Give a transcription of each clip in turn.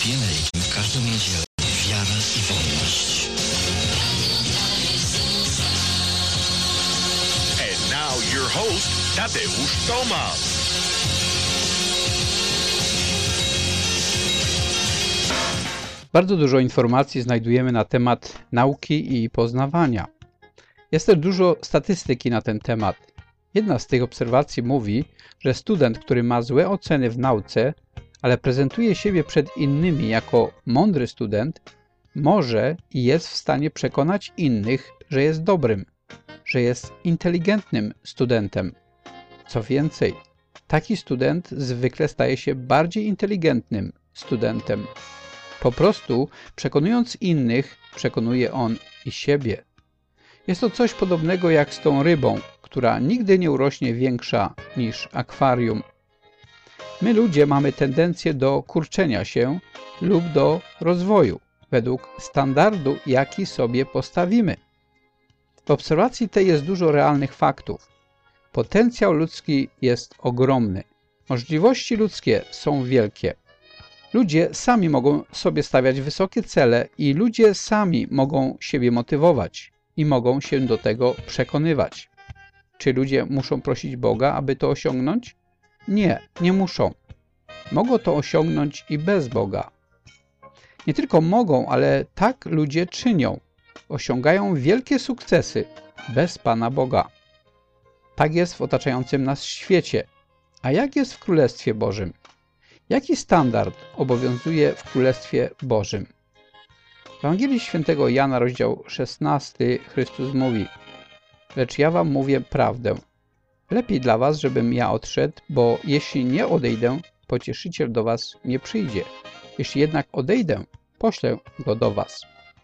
Radia Ameryki w każdą niedzielę. Wiara i wolność. And now your host, Tadeusz Tomasz. Bardzo dużo informacji znajdujemy na temat nauki i poznawania. Jest też dużo statystyki na ten temat. Jedna z tych obserwacji mówi, że student, który ma złe oceny w nauce, ale prezentuje siebie przed innymi jako mądry student, może i jest w stanie przekonać innych, że jest dobrym, że jest inteligentnym studentem. Co więcej, taki student zwykle staje się bardziej inteligentnym studentem. Po prostu, przekonując innych, przekonuje on i siebie. Jest to coś podobnego jak z tą rybą, która nigdy nie urośnie większa niż akwarium. My ludzie mamy tendencję do kurczenia się lub do rozwoju według standardu, jaki sobie postawimy. W obserwacji tej jest dużo realnych faktów. Potencjał ludzki jest ogromny. Możliwości ludzkie są wielkie. Ludzie sami mogą sobie stawiać wysokie cele i ludzie sami mogą siebie motywować i mogą się do tego przekonywać. Czy ludzie muszą prosić Boga, aby to osiągnąć? Nie, nie muszą. Mogą to osiągnąć i bez Boga. Nie tylko mogą, ale tak ludzie czynią. Osiągają wielkie sukcesy bez Pana Boga. Tak jest w otaczającym nas świecie. A jak jest w Królestwie Bożym? Jaki standard obowiązuje w Królestwie Bożym? W Ewangelii Świętego Jana, rozdział 16, Chrystus mówi: Lecz ja wam mówię prawdę. Lepiej dla was, żebym ja odszedł, bo jeśli nie odejdę, Pocieszyciel do was nie przyjdzie. Jeśli jednak odejdę, poślę go do was.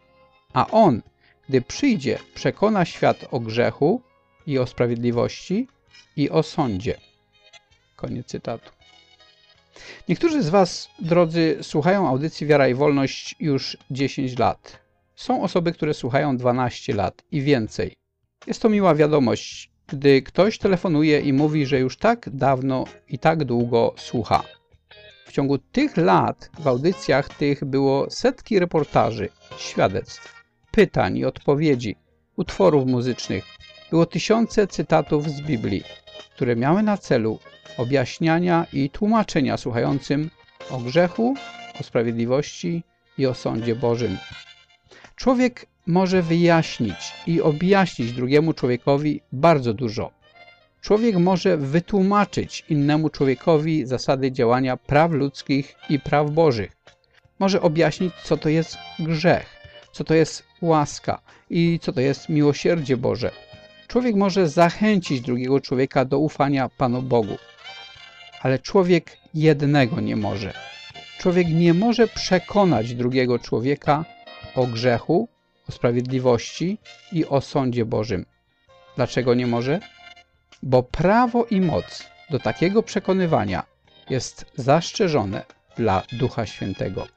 A on, gdy przyjdzie, przekona świat o grzechu i o sprawiedliwości i o sądzie. Koniec cytatu. Niektórzy z was, drodzy, słuchają audycji Wiara i Wolność już 10 lat. Są osoby, które słuchają 12 lat i więcej. Jest to miła wiadomość, gdy ktoś telefonuje i mówi, że już tak dawno i tak długo słucha. W ciągu tych lat w audycjach tych było setki reportaży, świadectw, pytań i odpowiedzi, utworów muzycznych. Było tysiące cytatów z Biblii, które miały na celu objaśniania i tłumaczenia słuchającym o grzechu, o sprawiedliwości i o sądzie Bożym. Człowiek może wyjaśnić i objaśnić drugiemu człowiekowi bardzo dużo. Człowiek może wytłumaczyć innemu człowiekowi zasady działania praw ludzkich i praw Bożych. Może objaśnić, co to jest grzech, co to jest łaska i co to jest miłosierdzie Boże. Człowiek może zachęcić drugiego człowieka do ufania Panu Bogu. Ale człowiek jednego nie może. Człowiek nie może przekonać drugiego człowieka o grzechu, o sprawiedliwości i o sądzie Bożym. Dlaczego nie może? Bo prawo i moc do takiego przekonywania jest zastrzeżone dla Ducha Świętego.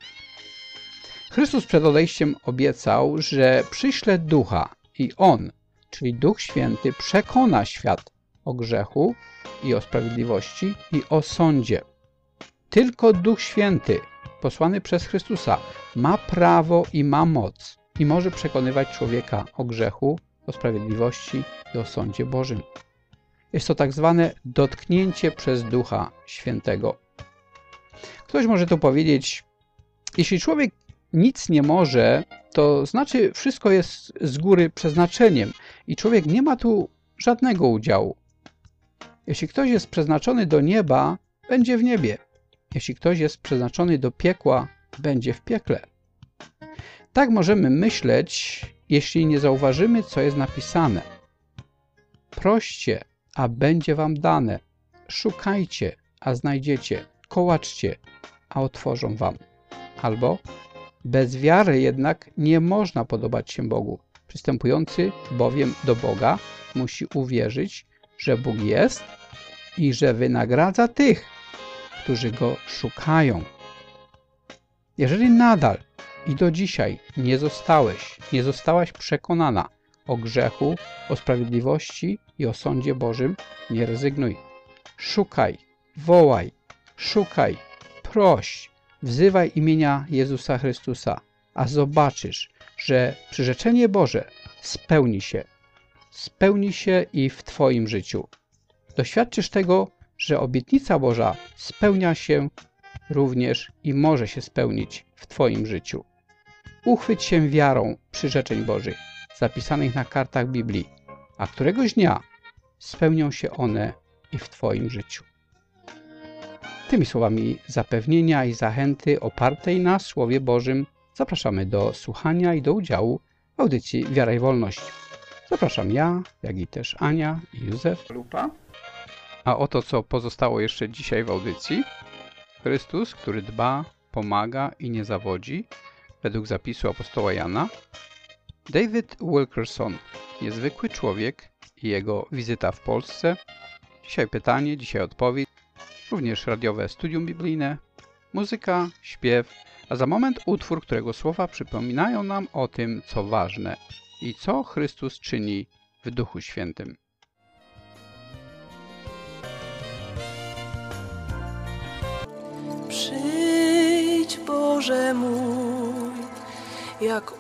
Chrystus przed odejściem obiecał, że przyśle Ducha i On, czyli Duch Święty, przekona świat o grzechu i o sprawiedliwości i o sądzie. Tylko Duch Święty, posłany przez Chrystusa, ma prawo i ma moc i może przekonywać człowieka o grzechu, o sprawiedliwości i o sądzie Bożym. Jest to tak zwane dotknięcie przez Ducha Świętego. Ktoś może tu powiedzieć, jeśli człowiek nic nie może, to znaczy wszystko jest z góry przeznaczeniem i człowiek nie ma tu żadnego udziału. Jeśli ktoś jest przeznaczony do nieba, będzie w niebie. Jeśli ktoś jest przeznaczony do piekła, będzie w piekle. Tak możemy myśleć, jeśli nie zauważymy, co jest napisane. Proście, a będzie wam dane. Szukajcie, a znajdziecie. Kołaczcie, a otworzą wam. Albo bez wiary jednak nie można podobać się Bogu. Przystępujący bowiem do Boga musi uwierzyć, że Bóg jest i że wynagradza tych, którzy Go szukają. Jeżeli nadal i do dzisiaj nie zostałaś przekonana o grzechu, o sprawiedliwości i o sądzie Bożym, nie rezygnuj. Szukaj, wołaj, szukaj, proś, wzywaj imienia Jezusa Chrystusa, a zobaczysz, że przyrzeczenie Boże spełni się i w Twoim życiu. Doświadczysz tego, że obietnica Boża spełnia się również i może się spełnić w Twoim życiu. Uchwyć się wiarą przyrzeczeń Bożych, zapisanych na kartach Biblii, a któregoś dnia spełnią się one i w Twoim życiu. Tymi słowami zapewnienia i zachęty opartej na Słowie Bożym zapraszamy do słuchania i do udziału w audycji Wiara i Wolność. Zapraszam ja, jak i też Ania i Józef Lupa. A oto co pozostało jeszcze dzisiaj w audycji. Chrystus, który dba, pomaga i nie zawodzi, według zapisu apostoła Jana. David Wilkerson, niezwykły człowiek i jego wizyta w Polsce. Dzisiaj pytanie, dzisiaj odpowiedź. Również radiowe studium biblijne, muzyka, śpiew, a za moment utwór, którego słowa przypominają nam o tym, co ważne i co Chrystus czyni w Duchu Świętym. Przyjdź, Boże mój, jak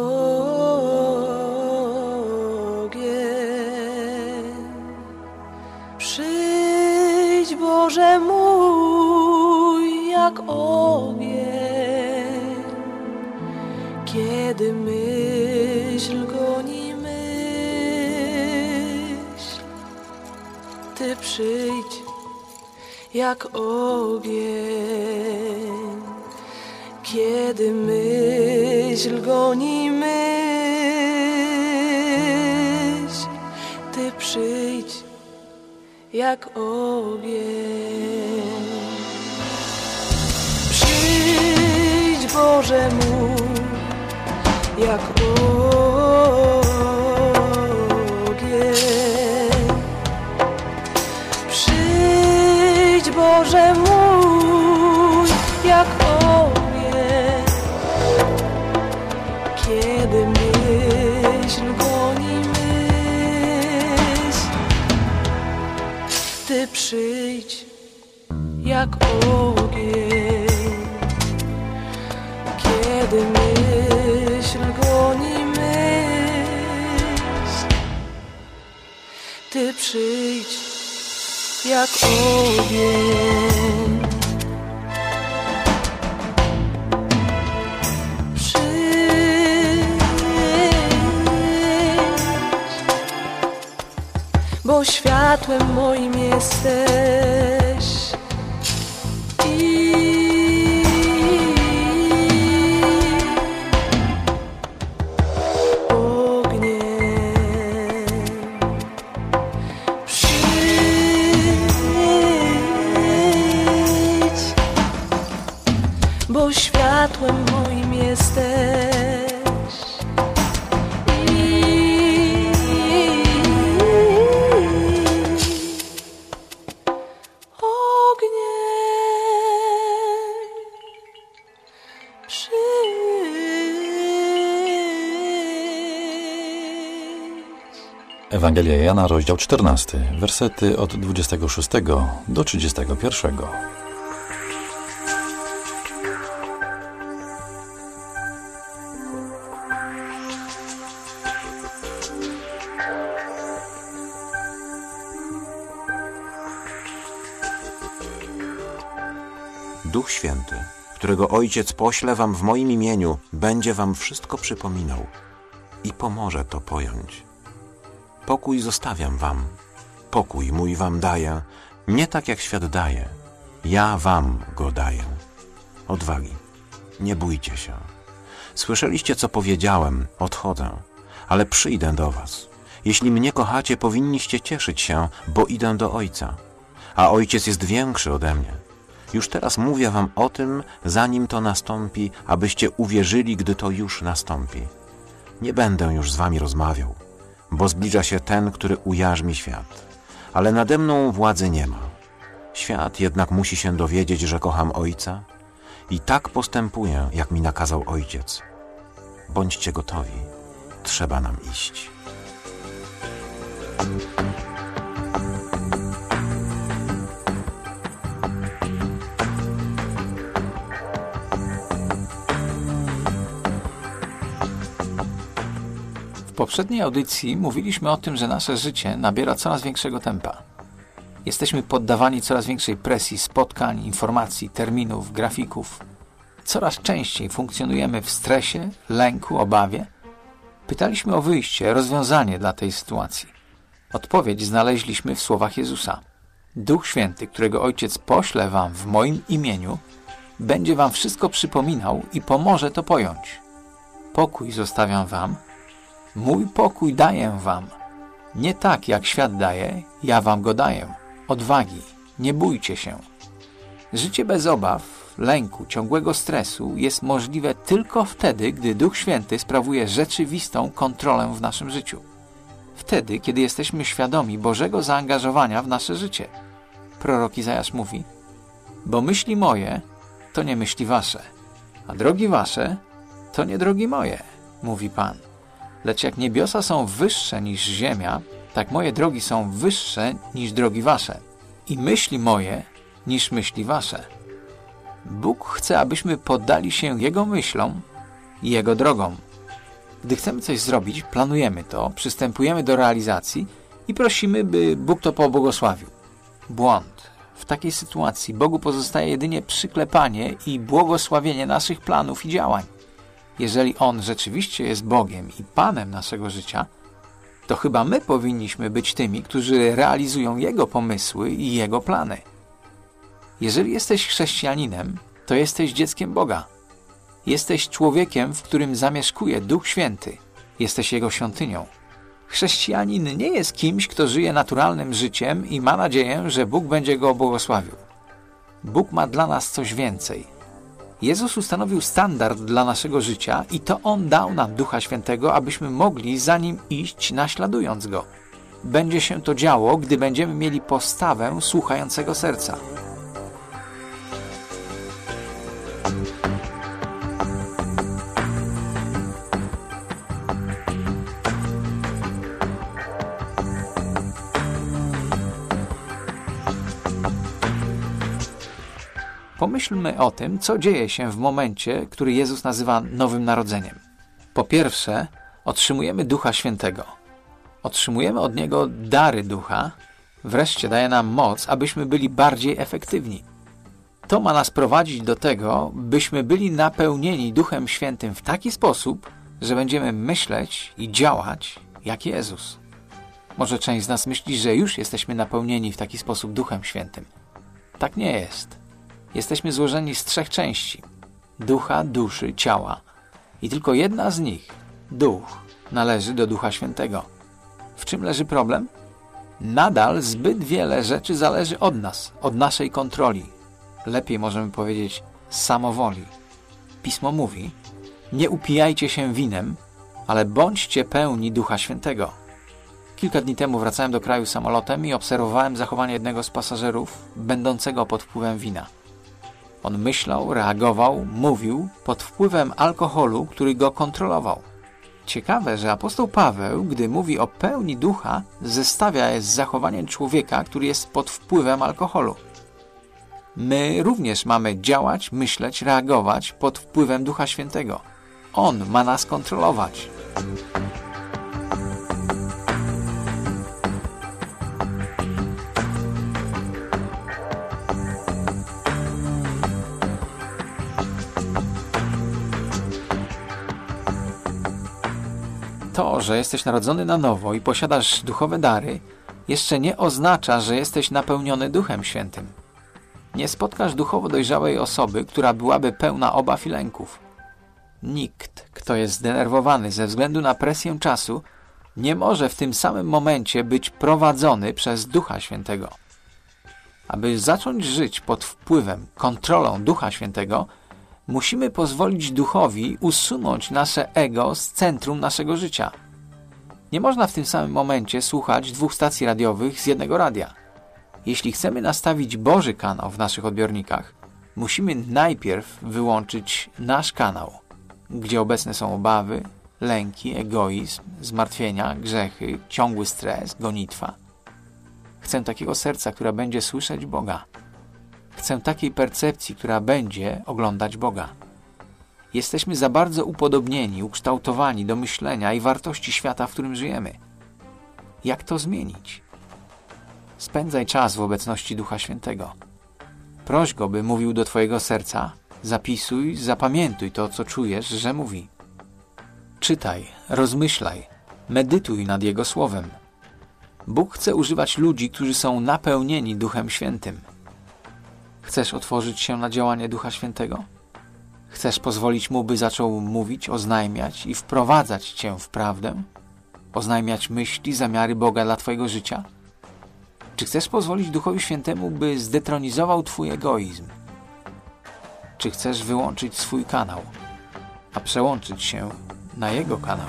ogień. Przyjdź, Boże mój, jak ogień. Kiedy myśl goni myśl, Ty przyjdź jak ogień. Kiedy myśl goni myśl, Ty przyjdź jak ogień. Przyjdź, Boże mój, jak ogień. Przyjdź, Boże mój, jak ogień. Kiedy myśl goni myśl, Ty przyjdź jak ogień. Kiedy myśl goni myśl, Ty przyjdź jak ogień. Przyjdź, bo światłem moim jesteś i bo światłem moim jesteś i ogniem przyjdź. Ewangelia Jana, rozdział 14, wersety od 26 do 31. Duch Święty, którego Ojciec pośle wam w moim imieniu, będzie wam wszystko przypominał i pomoże to pojąć. Pokój zostawiam wam, pokój mój wam daję, nie tak jak świat daje, ja wam go daję. Odwagi, nie bójcie się. Słyszeliście, co powiedziałem, odchodzę, ale przyjdę do was. Jeśli mnie kochacie, powinniście cieszyć się, bo idę do Ojca, a Ojciec jest większy ode mnie. Już teraz mówię wam o tym, zanim to nastąpi, abyście uwierzyli, gdy to już nastąpi. Nie będę już z wami rozmawiał, bo zbliża się ten, który ujarzmi świat. Ale nade mną władzy nie ma. Świat jednak musi się dowiedzieć, że kocham Ojca i tak postępuję, jak mi nakazał Ojciec. Bądźcie gotowi, trzeba nam iść. W poprzedniej audycji mówiliśmy o tym, że nasze życie nabiera coraz większego tempa. Jesteśmy poddawani coraz większej presji spotkań, informacji, terminów, grafików. Coraz częściej funkcjonujemy w stresie, lęku, obawie. Pytaliśmy o wyjście, rozwiązanie dla tej sytuacji. Odpowiedź znaleźliśmy w słowach Jezusa. Duch Święty, którego Ojciec pośle wam w moim imieniu, będzie wam wszystko przypominał i pomoże to pojąć. Pokój zostawiam wam, mój pokój daję wam. Nie tak, jak świat daje, ja wam go daję. Odwagi, nie bójcie się. Życie bez obaw, lęku, ciągłego stresu jest możliwe tylko wtedy, gdy Duch Święty sprawuje rzeczywistą kontrolę w naszym życiu. Wtedy, kiedy jesteśmy świadomi Bożego zaangażowania w nasze życie. Prorok Izajasz mówi: bo myśli moje to nie myśli wasze, a drogi wasze to nie drogi moje, mówi Pan. Lecz jak niebiosa są wyższe niż ziemia, tak moje drogi są wyższe niż drogi wasze i myśli moje niż myśli wasze. Bóg chce, abyśmy poddali się Jego myślom i Jego drogom. Gdy chcemy coś zrobić, planujemy to, przystępujemy do realizacji i prosimy, by Bóg to pobłogosławił. Błąd. W takiej sytuacji Bogu pozostaje jedynie przyklepanie i błogosławienie naszych planów i działań. Jeżeli On rzeczywiście jest Bogiem i Panem naszego życia, to chyba my powinniśmy być tymi, którzy realizują Jego pomysły i Jego plany. Jeżeli jesteś chrześcijaninem, to jesteś dzieckiem Boga. Jesteś człowiekiem, w którym zamieszkuje Duch Święty. Jesteś Jego świątynią. Chrześcijanin nie jest kimś, kto żyje naturalnym życiem i ma nadzieję, że Bóg będzie go błogosławił. Bóg ma dla nas coś więcej. Jezus ustanowił standard dla naszego życia i to On dał nam Ducha Świętego, abyśmy mogli za Nim iść, naśladując Go. Będzie się to działo, gdy będziemy mieli postawę słuchającego serca. Pomyślmy o tym, co dzieje się w momencie, który Jezus nazywa Nowym Narodzeniem. Po pierwsze, otrzymujemy Ducha Świętego. Otrzymujemy od Niego dary Ducha. Wreszcie daje nam moc, abyśmy byli bardziej efektywni. To ma nas prowadzić do tego, byśmy byli napełnieni Duchem Świętym w taki sposób, że będziemy myśleć i działać jak Jezus. Może część z nas myśli, że już jesteśmy napełnieni w taki sposób Duchem Świętym. Tak nie jest. Jesteśmy złożeni z 3 części: ducha, duszy, ciała. I tylko jedna z nich, duch, należy do Ducha Świętego. W czym leży problem? Nadal zbyt wiele rzeczy zależy od nas, od naszej kontroli. Lepiej możemy powiedzieć samowoli. Pismo mówi: nie upijajcie się winem, ale bądźcie pełni Ducha Świętego. Kilka dni temu wracałem do kraju samolotem i obserwowałem zachowanie jednego z pasażerów będącego pod wpływem wina. On myślał, reagował, mówił pod wpływem alkoholu, który go kontrolował. Ciekawe, że apostoł Paweł, gdy mówi o pełni ducha, zestawia je z zachowaniem człowieka, który jest pod wpływem alkoholu. My również mamy działać, myśleć, reagować pod wpływem Ducha Świętego. On ma nas kontrolować. To, że jesteś narodzony na nowo i posiadasz duchowe dary, jeszcze nie oznacza, że jesteś napełniony Duchem Świętym. Nie spotkasz duchowo dojrzałej osoby, która byłaby pełna obaw i lęków. Nikt, kto jest zdenerwowany ze względu na presję czasu, nie może w tym samym momencie być prowadzony przez Ducha Świętego. Aby zacząć żyć pod wpływem, kontrolą Ducha Świętego, musimy pozwolić Duchowi usunąć nasze ego z centrum naszego życia. Nie można w tym samym momencie słuchać 2 stacji radiowych z jednego radia. Jeśli chcemy nastawić Boży kanał w naszych odbiornikach, musimy najpierw wyłączyć nasz kanał, gdzie obecne są obawy, lęki, egoizm, zmartwienia, grzechy, ciągły stres, gonitwa. Chcę takiego serca, które będzie słyszeć Boga. Chcę takiej percepcji, która będzie oglądać Boga. Jesteśmy za bardzo upodobnieni, ukształtowani do myślenia i wartości świata, w którym żyjemy. Jak to zmienić? Spędzaj czas w obecności Ducha Świętego. Proś Go, by mówił do twojego serca. Zapisuj, zapamiętuj to, co czujesz, że mówi. Czytaj, rozmyślaj, medytuj nad Jego Słowem. Bóg chce używać ludzi, którzy są napełnieni Duchem Świętym. Chcesz otworzyć się na działanie Ducha Świętego? Chcesz pozwolić Mu, by zaczął mówić, oznajmiać i wprowadzać cię w prawdę? Oznajmiać myśli, zamiary Boga dla twojego życia? Czy chcesz pozwolić Duchowi Świętemu, by zdetronizował twój egoizm? Czy chcesz wyłączyć swój kanał, a przełączyć się na Jego kanał?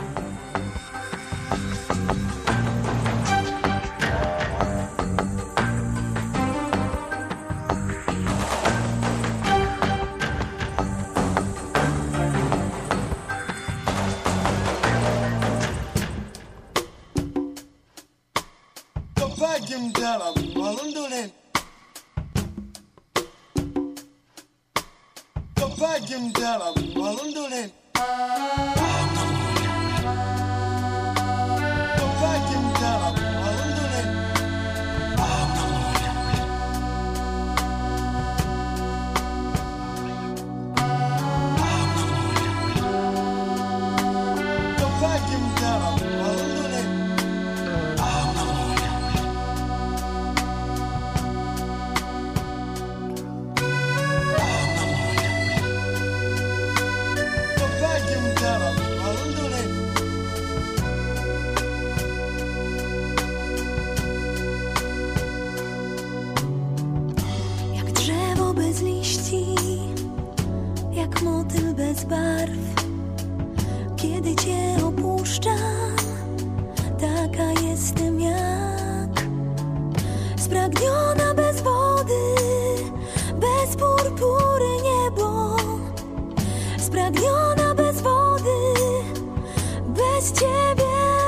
Jak drzewo bez liści, jak motyl bez barw. Kiedy Cię opuszczam, taka jestem jak spragniona bez wody, bez purpury niebo. Spragniona bez wody, bez Ciebie.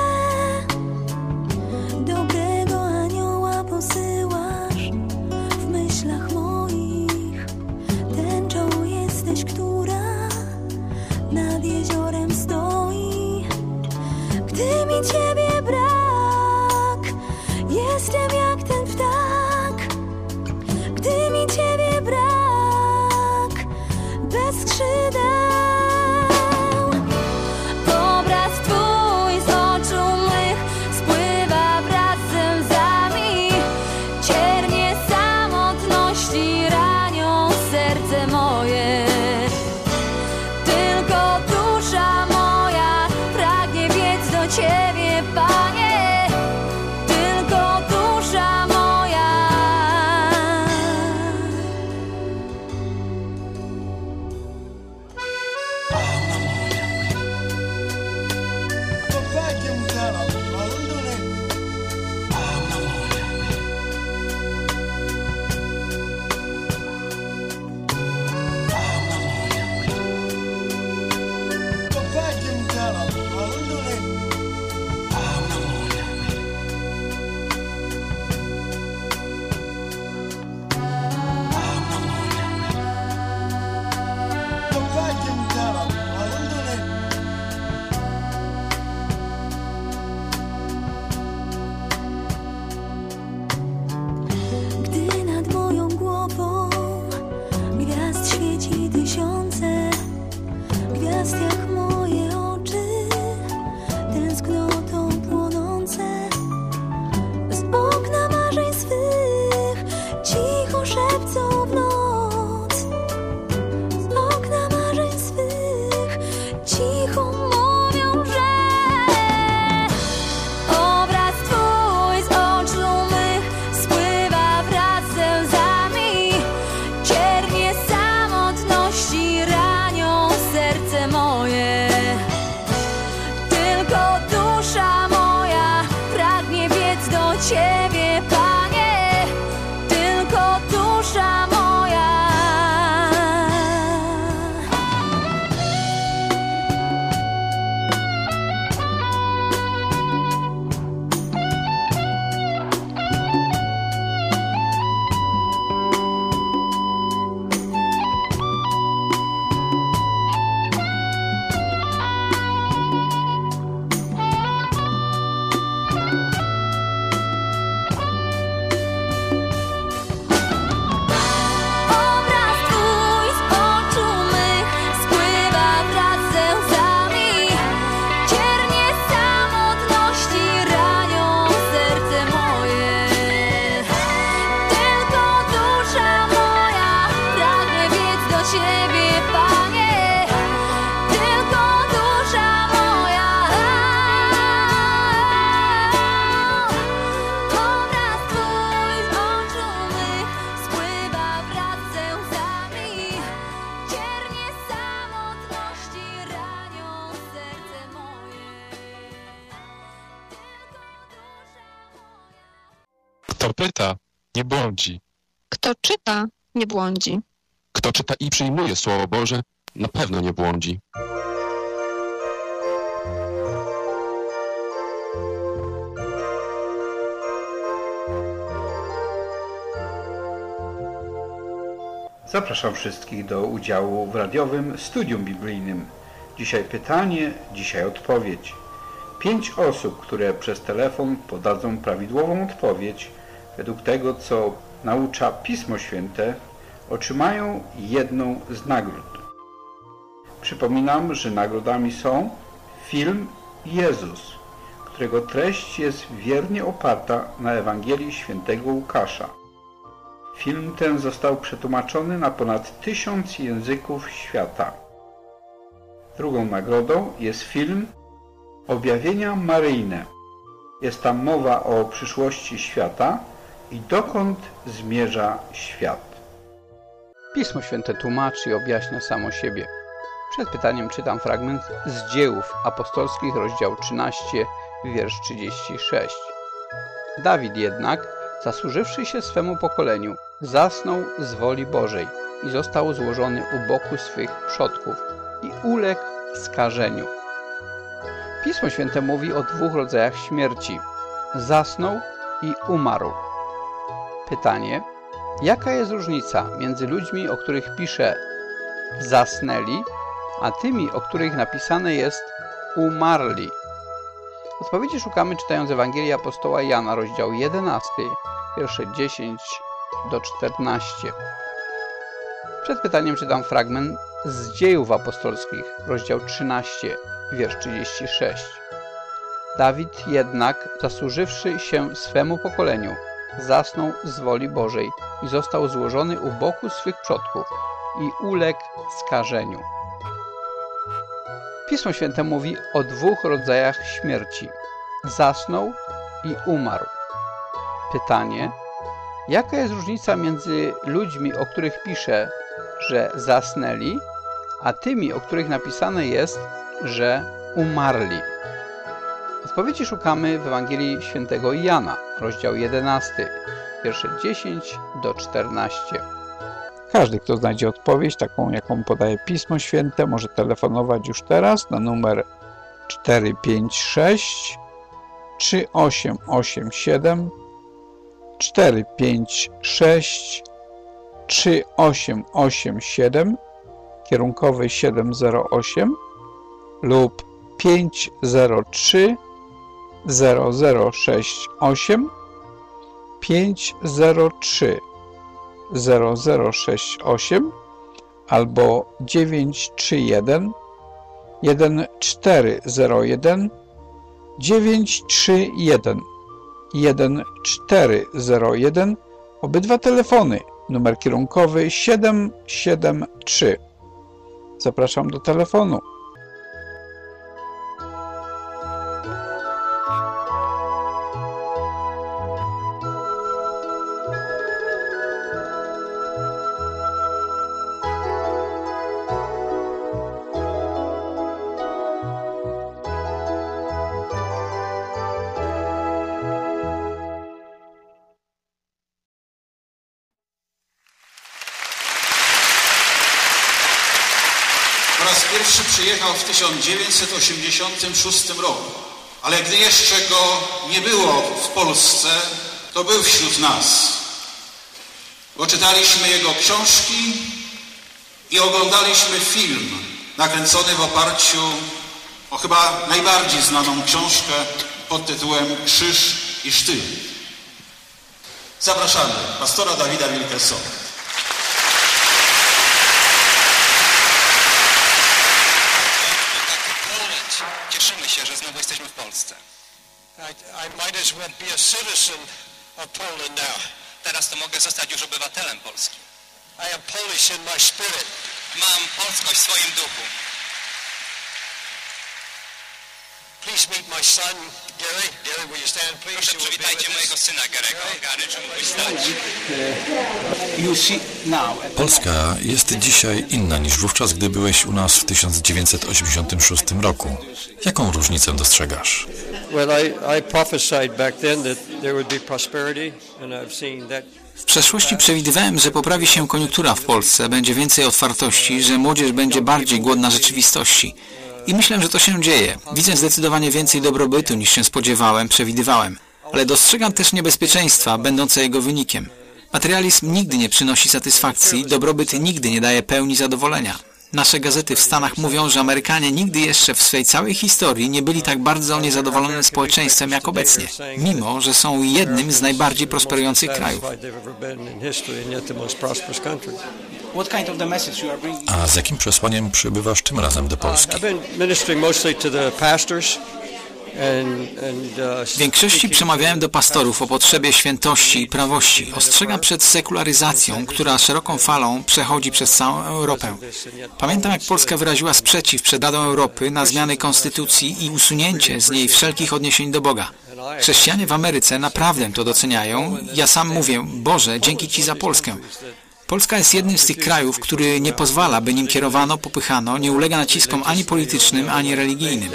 Dobrego anioła posyłasz w myślach moich. Tęczą jesteś, która nad jeziorem stoi. Gdy mi Ciebie brak, jestem jak ten ptak. Gdy mi Ciebie brak, bez skrzydeł. Obraz Twój z oczu mych spływa wraz ze łzami. Ciernie samotności ranią serce moje. Tylko dusza moja pragnie biec do Ciebie, Kto pyta, nie błądzi. Kto czyta, nie błądzi. Kto czyta i przyjmuje Słowo Boże, na pewno nie błądzi. Zapraszam wszystkich do udziału w radiowym studium biblijnym. Dzisiaj pytanie, dzisiaj odpowiedź. 5 osób, które przez telefon podadzą prawidłową odpowiedź według tego, co naucza Pismo Święte, otrzymają jedną z nagród. Przypominam, że nagrodami są film Jezus, którego treść jest wiernie oparta na Ewangelii Świętego Łukasza. Film ten został przetłumaczony na ponad 1000 języków świata. Drugą nagrodą jest film Objawienia Maryjne. Jest tam mowa o przyszłości świata i dokąd zmierza świat. Pismo Święte tłumaczy i objaśnia samo siebie. Przed pytaniem czytam fragment z Dziejów Apostolskich, rozdział 13, wiersz 36. Dawid jednak, zasłużywszy się swemu pokoleniu, zasnął z woli Bożej i został złożony u boku swych przodków i uległ skażeniu. Pismo Święte mówi o 2 rodzajach śmierci. Zasnął i umarł. Pytanie: jaka jest różnica między ludźmi, o których pisze zasnęli, a tymi, o których napisane jest umarli? Odpowiedzi szukamy czytając Ewangelię apostoła Jana, rozdział 11, wiersze 10 do 14. Przed pytaniem czytam fragment z Dziejów Apostolskich, rozdział 13, wiersz 36. Dawid jednak, zasłużywszy się swemu pokoleniu, zasnął z woli Bożej i został złożony u boku swych przodków i uległ skażeniu. Pismo Święte mówi o 2 rodzajach śmierci. Zasnął i umarł. Pytanie: jaka jest różnica między ludźmi, o których pisze, że zasnęli, a tymi, o których napisane jest, że umarli? Odpowiedzi szukamy w Ewangelii Świętego Jana, rozdział 11, wiersze 10 do 14. Każdy, kto znajdzie odpowiedź, taką jaką podaje Pismo Święte, może telefonować już teraz na numer 456 3887 456 3887, kierunkowy 708 lub 503 0068 503 0068 albo 931 1401 931 1401, obydwa telefony, numer kierunkowy 773. Zapraszam do telefonu. Po raz pierwszy przyjechał w 1986 roku, ale gdy jeszcze go nie było w Polsce, to był wśród nas. Bo czytaliśmy jego książki i oglądaliśmy film nakręcony w oparciu o chyba najbardziej znaną książkę pod tytułem Krzyż i sztylet. Zapraszamy pastora Dawida Wilkersona. Cieszymy się, że znowu jesteśmy w Polsce. I might as well be a citizen of Poland now. Teraz to mogę zostać już obywatelem Polski. I am Polish in my spirit. Mam polskość w swoim duchu. please meet my son, Gary. Gary, will you stand, please? Proszę, przywitajcie mojego syna Gary'ego. Gary, czy mógłbyś stać? Polska jest dzisiaj inna niż wówczas, gdy byłeś u nas w 1986 roku. Jaką różnicę dostrzegasz? W przeszłości przewidywałem, że poprawi się koniunktura w Polsce, będzie więcej otwartości, że młodzież będzie bardziej głodna rzeczywistości. I myślę, że to się dzieje. Widzę zdecydowanie więcej dobrobytu niż się spodziewałem, przewidywałem. Ale dostrzegam też niebezpieczeństwa, będące jego wynikiem. Materializm nigdy nie przynosi satysfakcji, dobrobyt nigdy nie daje pełni zadowolenia. Nasze gazety w Stanach mówią, że Amerykanie nigdy jeszcze w swej całej historii nie byli tak bardzo niezadowolonym społeczeństwem jak obecnie, mimo że są jednym z najbardziej prosperujących krajów. A z jakim przesłaniem przybywasz tym razem do Polski? W większości przemawiałem do pastorów o potrzebie świętości i prawości. Ostrzegam przed sekularyzacją, która szeroką falą przechodzi przez całą Europę. Pamiętam, jak Polska wyraziła sprzeciw przed Radą Europy na zmiany konstytucji i usunięcie z niej wszelkich odniesień do Boga. Chrześcijanie w Ameryce naprawdę to doceniają. Ja sam mówię, Boże, dzięki Ci za Polskę. Polska jest jednym z tych krajów, który nie pozwala, by nim kierowano, popychano, nie ulega naciskom ani politycznym, ani religijnym.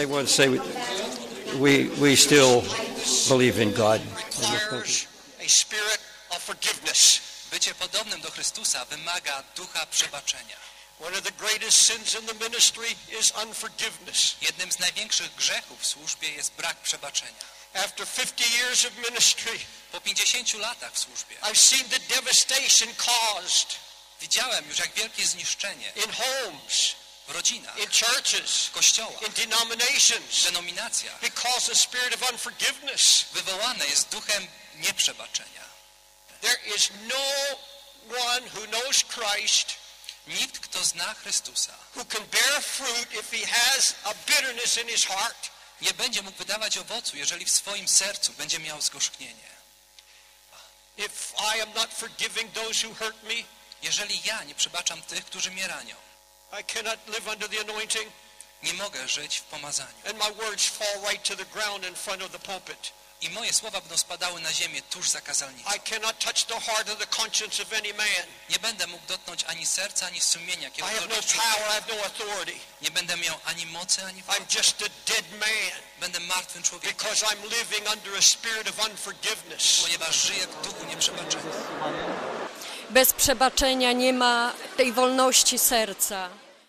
We still believe in God in this country. A spirit of forgiveness. Bycie podobnym do Chrystusa wymaga ducha przebaczenia. One of the greatest sins in the ministry is unforgiveness. Jednym z największych grzechów w służbie jest brak przebaczenia. After 50 years of ministry, po 50 latach w służbie, I've seen the devastation caused. Widziałem już, jak wielkie zniszczenie in homes, w rodzinach, in churches, w kościołach, in denominations, denominacjach, because a spirit of unforgiveness. Wywołane jest duchem nieprzebaczenia. There is no one who knows Christ, nikt, kto zna Chrystusa, who can bear fruit if he has a bitterness in his heart. Nie będzie mógł wydawać owocu, jeżeli w swoim sercu będzie miał zgorzknienie. If I am not forgiving those who hurt me, jeżeli ja nie przebaczam tych, którzy mnie ranią, I cannot live under the anointing. Nie mogę żyć w pomazaniu. And my words fall right to the ground in front of the pulpit. I moje słowa będą spadały na ziemię tuż za kazalnicą. I cannot touch the heart of the conscience of any man. Nie będę mógł dotknąć ani serca, ani sumienia I have no power, I have no authority. Nie będę miał ani mocy, ani władzy. I'm just a dead man. Będę martwym człowiekiem. Because I'm living under a spirit of unforgiveness. Ponieważ żyję w duchu nieprzebaczenia. Bez przebaczenia nie ma tej wolności serca.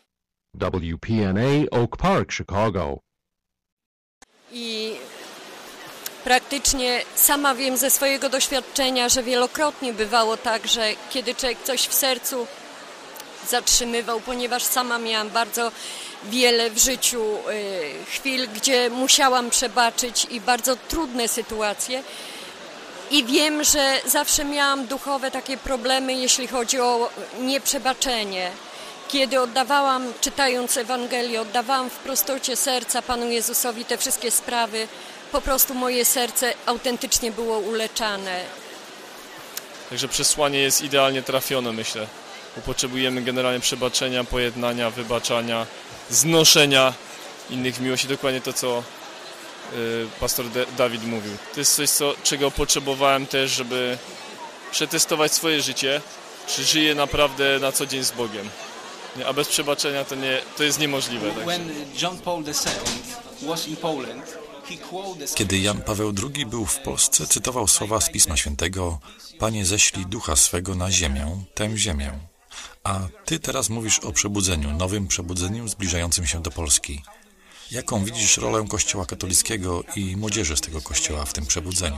WPNA Oak Park, Chicago. I praktycznie sama wiem ze swojego doświadczenia, że wielokrotnie bywało tak, że kiedy człowiek coś w sercu zatrzymywał, ponieważ sama miałam bardzo wiele w życiu chwil, gdzie musiałam przebaczyć i bardzo trudne sytuacje. I wiem, że zawsze miałam duchowe takie problemy, jeśli chodzi o nieprzebaczenie. Kiedy oddawałam, czytając Ewangelię, oddawałam w prostocie serca Panu Jezusowi te wszystkie sprawy, po prostu moje serce autentycznie było uleczane. Także przesłanie jest idealnie trafione, myślę. Bo potrzebujemy generalnie przebaczenia, pojednania, wybaczania, znoszenia innych w miłości. Dokładnie to, co pastor Dawid mówił. To jest coś, czego potrzebowałem też, żeby przetestować swoje życie, czy żyję naprawdę na co dzień z Bogiem. A bez przebaczenia to jest niemożliwe. Kiedy Jan Paweł II był w Polsce, cytował słowa z Pisma Świętego: Panie, ześlij ducha swego na ziemię, tę ziemię. A ty teraz mówisz o przebudzeniu, nowym przebudzeniu zbliżającym się do Polski. Jaką widzisz rolę Kościoła katolickiego i młodzieży z tego Kościoła w tym przebudzeniu?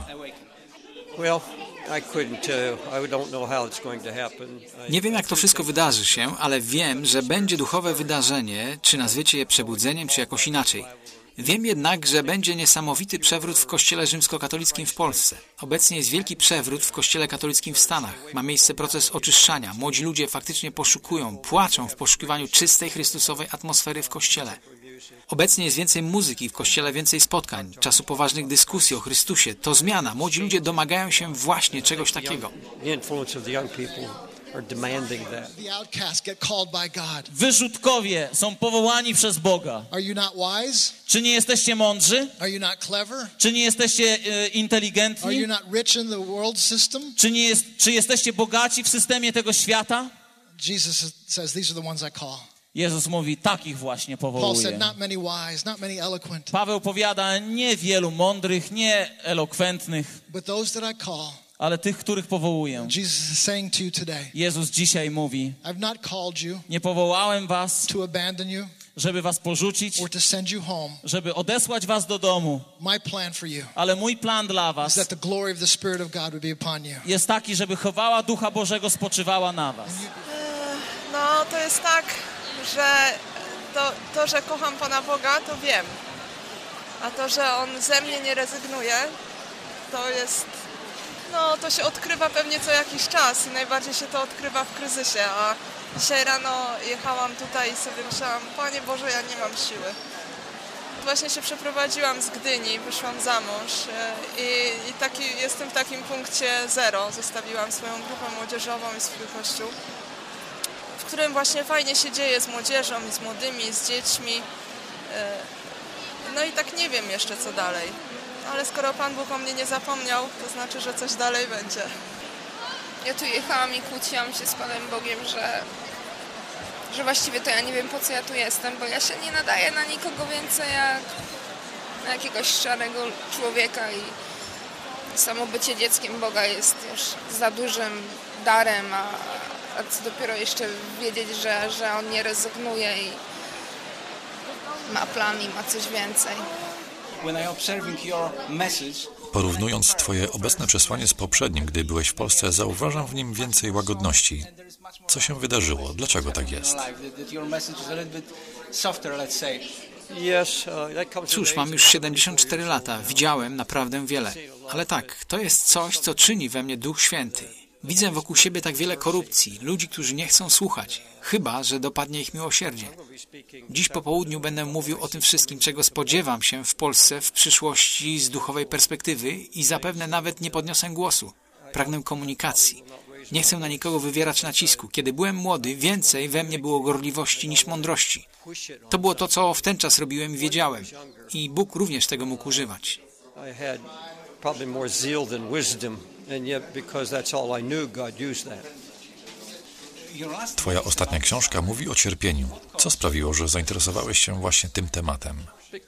Nie wiem, jak to wszystko wydarzy się, ale wiem, że będzie duchowe wydarzenie, czy nazwiecie je przebudzeniem, czy jakoś inaczej. Wiem jednak, że będzie niesamowity przewrót w Kościele rzymskokatolickim w Polsce. Obecnie jest wielki przewrót w Kościele katolickim w Stanach. Ma miejsce proces oczyszczania. Młodzi ludzie faktycznie poszukują, płaczą w poszukiwaniu czystej, chrystusowej atmosfery w Kościele. Obecnie jest więcej muzyki w Kościele, więcej spotkań, czasu poważnych dyskusji o Chrystusie. To zmiana. Młodzi ludzie domagają się właśnie czegoś takiego. Wyrzutkowie są powołani przez Boga. Czy nie jesteście mądrzy? Czy nie jesteście inteligentni? Czy jesteście bogaci w systemie tego świata? Jezus mówi, takich właśnie powołuje. Paweł powiada, nie wielu mądrych, nie elokwentnych, ale tych, których powołuję. Jezus dzisiaj mówi, nie powołałem was, żeby was porzucić, żeby odesłać was do domu. Ale mój plan dla was jest taki, żeby chwała Ducha Bożego spoczywała na was. No, to jest tak, że to, że kocham Pana Boga, to wiem. A to, że On ze mnie nie rezygnuje, to jest... No, to się odkrywa pewnie co jakiś czas i najbardziej się to odkrywa w kryzysie. A dzisiaj rano jechałam tutaj i sobie myślałam, Panie Boże, ja nie mam siły. Właśnie się przeprowadziłam z Gdyni, wyszłam za mąż i jestem w takim punkcie zero. Zostawiłam swoją grupę młodzieżową i swój kościół, w którym właśnie fajnie się dzieje z młodzieżą i z młodymi, z dziećmi. No i tak nie wiem jeszcze co dalej. Ale skoro Pan Bóg o mnie nie zapomniał, to znaczy, że coś dalej będzie. Ja tu jechałam i kłóciłam się z Panem Bogiem, że właściwie to ja nie wiem, po co ja tu jestem, bo ja się nie nadaję na nikogo więcej jak na jakiegoś szarego człowieka i samo bycie dzieckiem Boga jest już za dużym darem, a co dopiero jeszcze wiedzieć, że On nie rezygnuje i ma plan i ma coś więcej. Porównując Twoje obecne przesłanie z poprzednim, gdy byłeś w Polsce, zauważam w nim więcej łagodności. Co się wydarzyło? Dlaczego tak jest? Cóż, mam już 74 lata. Widziałem naprawdę wiele. Ale tak, to jest coś, co czyni we mnie Duch Święty. Widzę wokół siebie tak wiele korupcji, ludzi, którzy nie chcą słuchać, chyba że dopadnie ich miłosierdzie. Dziś po południu będę mówił o tym wszystkim, czego spodziewam się w Polsce w przyszłości z duchowej perspektywy i zapewne nawet nie podniosę głosu. Pragnę komunikacji. Nie chcę na nikogo wywierać nacisku. Kiedy byłem młody, więcej we mnie było gorliwości niż mądrości. To było to, co w ten czas robiłem i wiedziałem. I Bóg również tego mógł używać. Probably more zeal than wisdom, and yet because that's all I knew, God used that. Twoja ostatnia książka mówi o cierpieniu. Co sprawiło, że zainteresowałeś się właśnie tym tematem?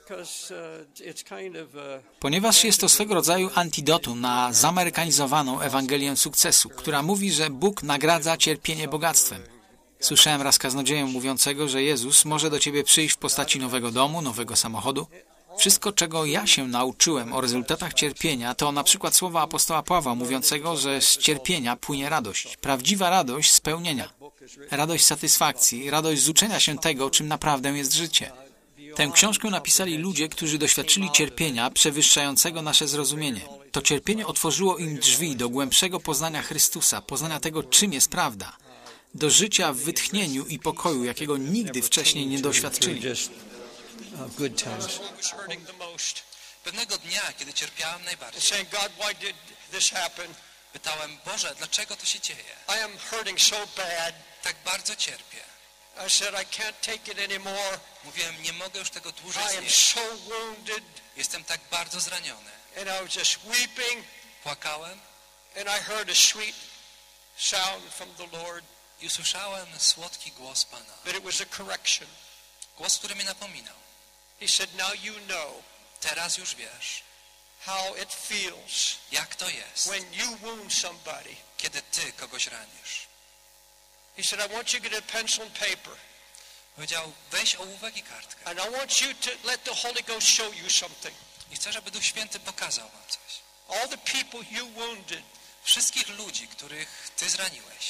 Ponieważ jest to swego rodzaju antidotum na zamerykanizowaną Ewangelię sukcesu, która mówi, że Bóg nagradza cierpienie bogactwem. Słyszałem raz kaznodzieję mówiącego, że Jezus może do ciebie przyjść w postaci nowego domu, nowego samochodu. Wszystko, czego ja się nauczyłem o rezultatach cierpienia, to na przykład słowa apostoła Pawła mówiącego, że z cierpienia płynie radość. Prawdziwa radość spełnienia. Radość satysfakcji, radość z uczenia się tego, czym naprawdę jest życie. Tę książkę napisali ludzie, którzy doświadczyli cierpienia przewyższającego nasze zrozumienie. To cierpienie otworzyło im drzwi do głębszego poznania Chrystusa, poznania tego, czym jest prawda. Do życia w wytchnieniu i pokoju, jakiego nigdy wcześniej nie doświadczyli. Pewnego dnia, kiedy cierpiałem najbardziej, pytałem, Boże, dlaczego to się dzieje? Tak bardzo cierpię. Mówiłem, nie mogę już tego dłużej znieść. Jestem tak bardzo zraniony. Płakałem i usłyszałem słodki głos Pana. Głos, który mnie napominał. Teraz już wiesz, jak to jest, kiedy ty kogoś ranisz. Powiedział, weź ołówek i kartkę. I chcę, żeby Duch Święty pokazał wam coś. Wszystkich ludzi, których ty zraniłeś.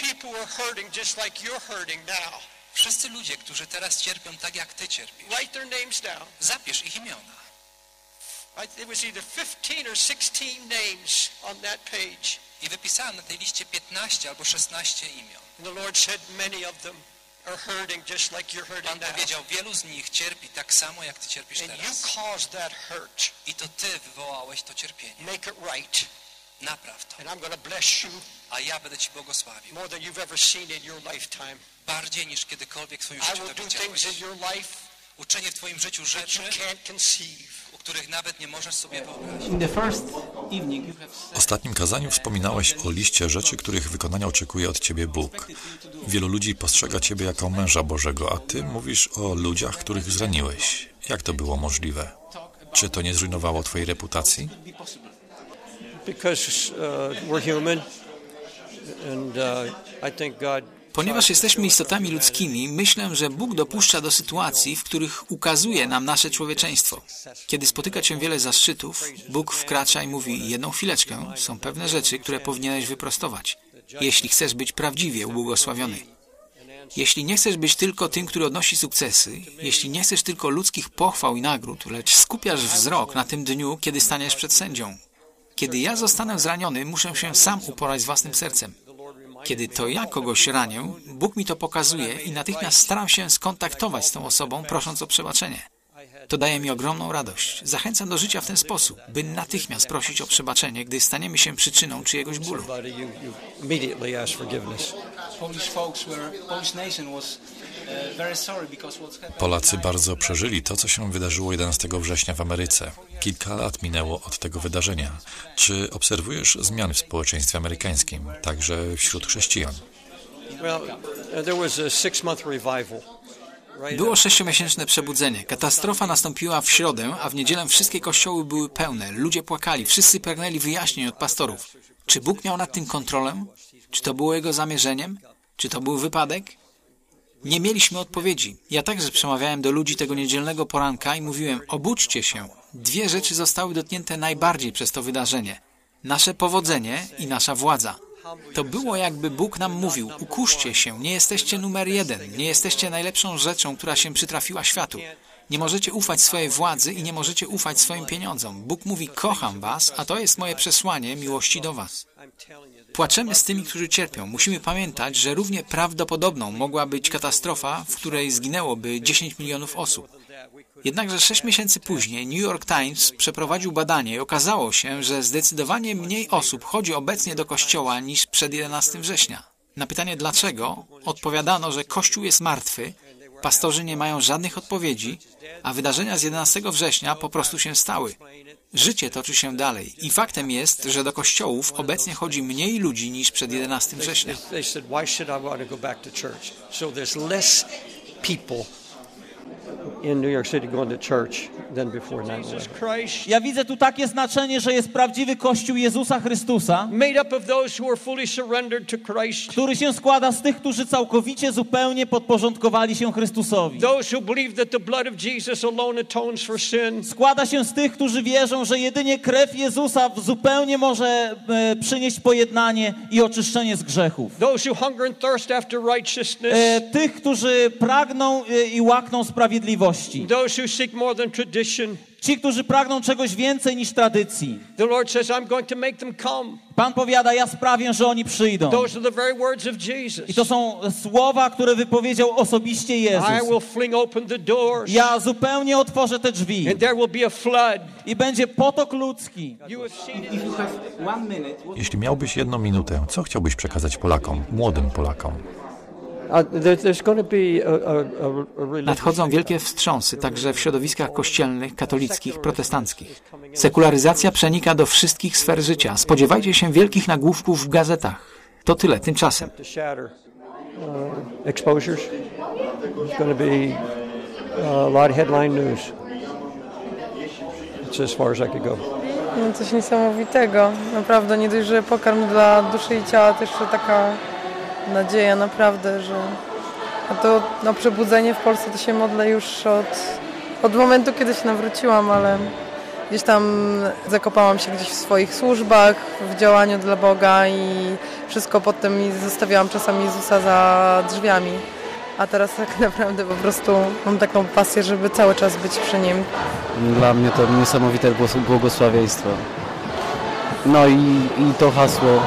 Wszyscy ludzie, którzy teraz cierpią tak, jak ty cierpisz. Zapisz ich imiona. I wypisałem na tej liście 15 albo 16 imion. Pan powiedział, wielu z nich cierpi tak samo, jak ty cierpisz teraz. I to ty wywołałeś to cierpienie. Napraw to. a ja będę Ci błogosławił. More than you've ever seen in your lifetime. Bardziej niż kiedykolwiek w swoim życiu to widziałeś. Uczynię w Twoim życiu rzeczy, o których nawet nie możesz sobie wyobrazić. W ostatnim kazaniu wspominałeś o liście rzeczy, których wykonania oczekuje od Ciebie Bóg. Wielu ludzi postrzega Ciebie jako męża Bożego, a Ty mówisz o ludziach, których zraniłeś. Jak to było możliwe? Czy to nie zrujnowało Twojej reputacji? Ponieważ jesteśmy istotami ludzkimi, myślę, że Bóg dopuszcza do sytuacji, w których ukazuje nam nasze człowieczeństwo. Kiedy spotyka Cię wiele zaszczytów, Bóg wkracza i mówi: jedną chwileczkę, są pewne rzeczy, które powinieneś wyprostować, jeśli chcesz być prawdziwie ubłogosławiony. Jeśli nie chcesz być tylko tym, który odnosi sukcesy, jeśli nie chcesz tylko ludzkich pochwał i nagród, lecz skupiasz wzrok na tym dniu, kiedy staniesz przed sędzią. Kiedy ja zostanę zraniony, muszę się sam uporać z własnym sercem. Kiedy to ja kogoś ranię, Bóg mi to pokazuje i natychmiast staram się skontaktować z tą osobą, prosząc o przebaczenie. To daje mi ogromną radość. Zachęcam do życia w ten sposób, by natychmiast prosić o przebaczenie, gdy staniemy się przyczyną czyjegoś bólu. Polacy bardzo przeżyli to, co się wydarzyło 11 września w Ameryce. Kilka lat minęło od tego wydarzenia. Czy obserwujesz zmiany w społeczeństwie amerykańskim, także wśród chrześcijan? Było 6-miesięczne przebudzenie. Katastrofa nastąpiła w środę, a w niedzielę wszystkie kościoły były pełne. Ludzie płakali, wszyscy pragnęli wyjaśnień od pastorów. Czy Bóg miał nad tym kontrolę? Czy to było Jego zamierzeniem? Czy to był wypadek? Nie mieliśmy odpowiedzi. Ja także przemawiałem do ludzi tego niedzielnego poranka i mówiłem: obudźcie się. 2 rzeczy zostały dotknięte najbardziej przez to wydarzenie. Nasze powodzenie i nasza władza. To było, jakby Bóg nam mówił: ukuszcie się, nie jesteście numer 1, nie jesteście najlepszą rzeczą, która się przytrafiła światu. Nie możecie ufać swojej władzy i nie możecie ufać swoim pieniądzom. Bóg mówi: kocham was, a to jest moje przesłanie miłości do was. Płaczemy z tymi, którzy cierpią. Musimy pamiętać, że równie prawdopodobną mogła być katastrofa, w której zginęłoby 10 milionów osób. Jednakże 6 miesięcy później New York Times przeprowadził badanie i okazało się, że zdecydowanie mniej osób chodzi obecnie do kościoła niż przed 11 września. Na pytanie dlaczego odpowiadano, że Kościół jest martwy, pastorzy nie mają żadnych odpowiedzi, a wydarzenia z 11 września po prostu się stały. Życie toczy się dalej i faktem jest, że do kościołów obecnie chodzi mniej ludzi niż przed 11 września. In New York City going to church than before 9/11. Ja widzę tu takie znaczenie, że jest prawdziwy Kościół Jezusa Chrystusa, Made up of those who are fully surrendered to Christ. który się składa z tych, którzy całkowicie, zupełnie podporządkowali się Chrystusowi. Those who believe that the blood of Jesus alone atones for sin. Składa się z tych, którzy wierzą, że jedynie krew Jezusa zupełnie może przynieść pojednanie i oczyszczenie z grzechów. Those who hunger and thirst after righteousness. Tych, którzy pragną i łakną sprawiedliwości. Those who seek more than tradition. Ci, którzy pragną czegoś więcej niż tradycji. The Lord says, I'm going to make them come. Pan powiada: ja sprawię, że oni przyjdą. Those are the very words of Jesus. I to są słowa, które wypowiedział osobiście Jezus. I will fling open the doors. Ja zupełnie otworzę te drzwi. And there will be a flood. I będzie potok ludzki. Jeśli miałbyś 1 minutę, co chciałbyś przekazać Polakom, młodym Polakom? Nadchodzą wielkie wstrząsy, także w środowiskach kościelnych, katolickich, protestanckich. Sekularyzacja przenika do wszystkich sfer życia. Spodziewajcie się wielkich nagłówków w gazetach. To tyle tymczasem. Exposures. It's going to be a lot of headline news. It's as far as I could go. No coś niesamowitego. Naprawdę nie dość, że pokarm dla duszy i ciała, to jeszcze taka nadzieja naprawdę, że to przebudzenie w Polsce to się modlę już od momentu, kiedy się nawróciłam, ale gdzieś tam zakopałam się gdzieś w swoich służbach, w działaniu dla Boga i wszystko potem i zostawiałam czasami Jezusa za drzwiami. A teraz tak naprawdę po prostu mam taką pasję, żeby cały czas być przy Nim. Dla mnie to niesamowite błogosławieństwo. No i to hasło,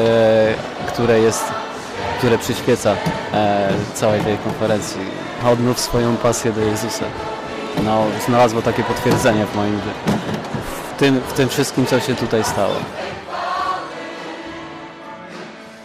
które przyświeca całej tej konferencji. Odnów swoją pasję do Jezusa. No, znalazło takie potwierdzenie w moim życiu. W tym wszystkim, co się tutaj stało.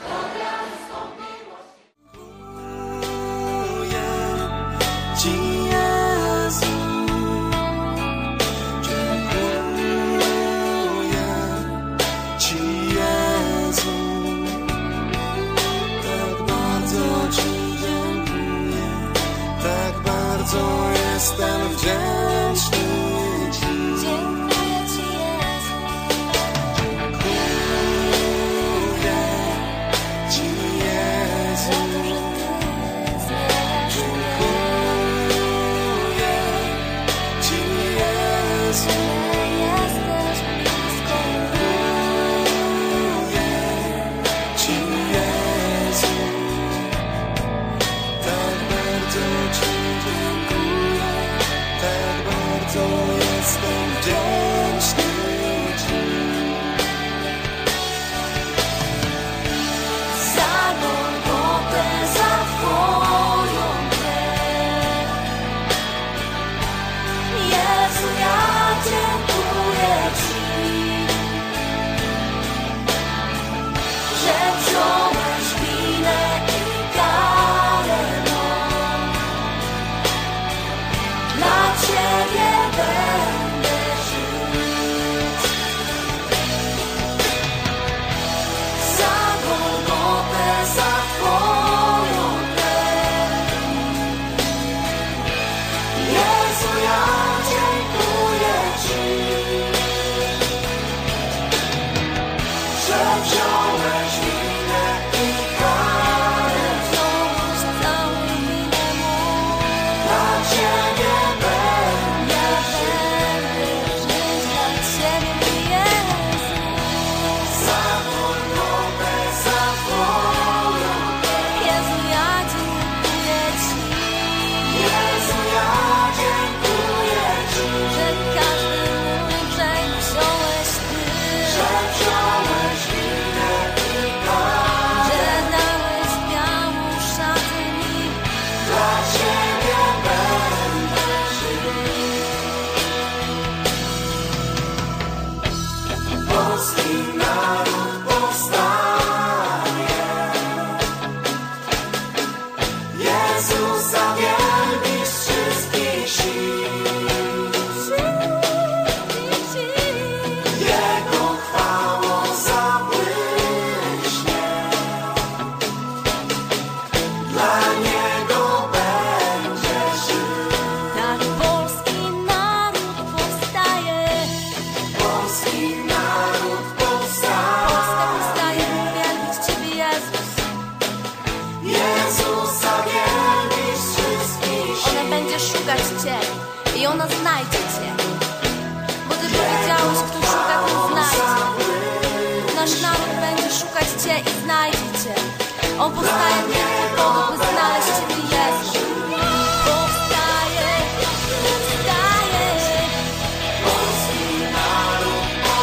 On powstaje tylko po to, by znaleźć Ciebie, Jezu. Powstaje, powstaje. Polski naród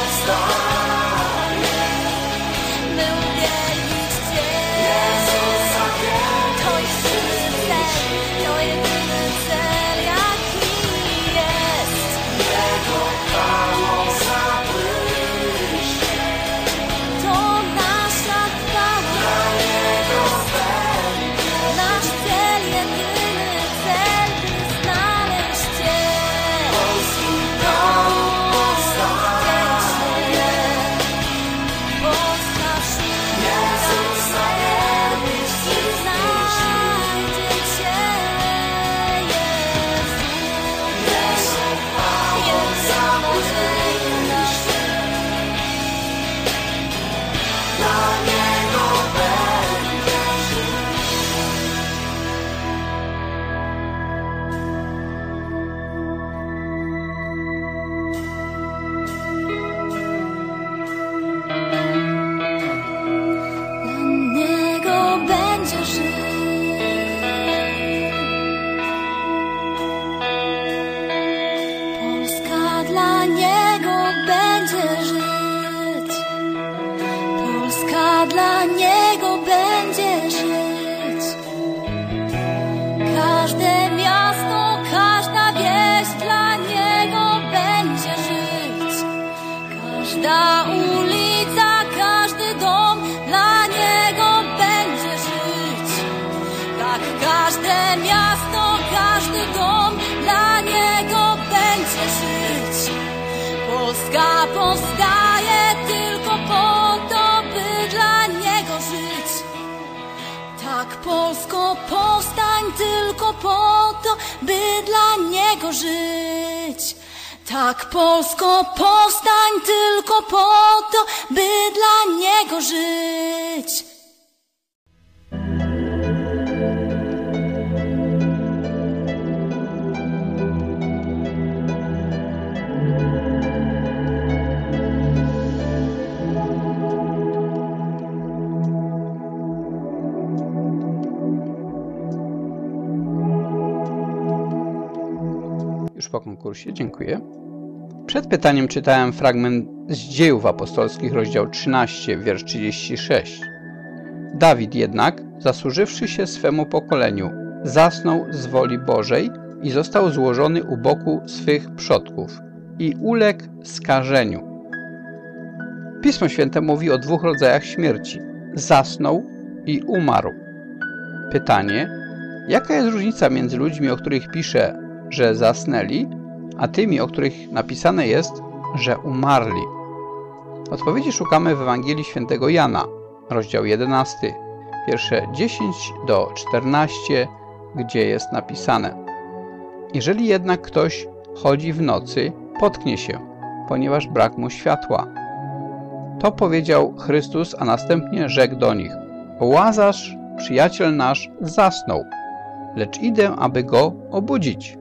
powstaje, by uwielbić Cię. Jezusa wielbić. To jest jedyny cel, to jedyny cel, jaki jest. Jego chwałą zabłyśnie. To nasza chwała. Nasz cel, jedyny cel, by znaleźć Cię. Polski naród powstaje, Polska szuka Jezusa wielbić i znajdzie Cię. Jezu, jest nadziei nasza. Dla Niego będzie żyć. Niego będzie żyć. Polska dla Niego będzie żyć. Polska dla Niego będzie żyć. Każde miasto, każda wieś dla Niego będzie żyć. Każda ulica, każdy dom dla Niego będzie żyć. Tak, każde miasto, każdy dom dla Niego będzie żyć. Polska powstaje tylko po to, by dla Niego żyć. Tak, Polsko, powstań tylko po to, by dla Niego żyć. Tak, Polsko, powstań tylko po to, by dla Niego żyć. po konkursie, dziękuję. Przed pytaniem czytałem fragment z Dziejów Apostolskich, rozdział 13, wiersz 36. Dawid jednak, zasłużywszy się swemu pokoleniu, zasnął z woli Bożej i został złożony u boku swych przodków i uległ skażeniu. Pismo Święte mówi o dwóch rodzajach śmierci. Zasnął i umarł. Pytanie, jaka jest różnica między ludźmi, o których pisze, że zasnęli, a tymi, o których napisane jest, że umarli? Odpowiedzi szukamy w Ewangelii Świętego Jana, rozdział 11, wiersze 10 do 14, gdzie jest napisane: Jeżeli jednak ktoś chodzi w nocy, potknie się, ponieważ brak mu światła. To powiedział Chrystus, a następnie rzekł do nich: Łazarz, przyjaciel nasz, zasnął, lecz idę, aby go obudzić.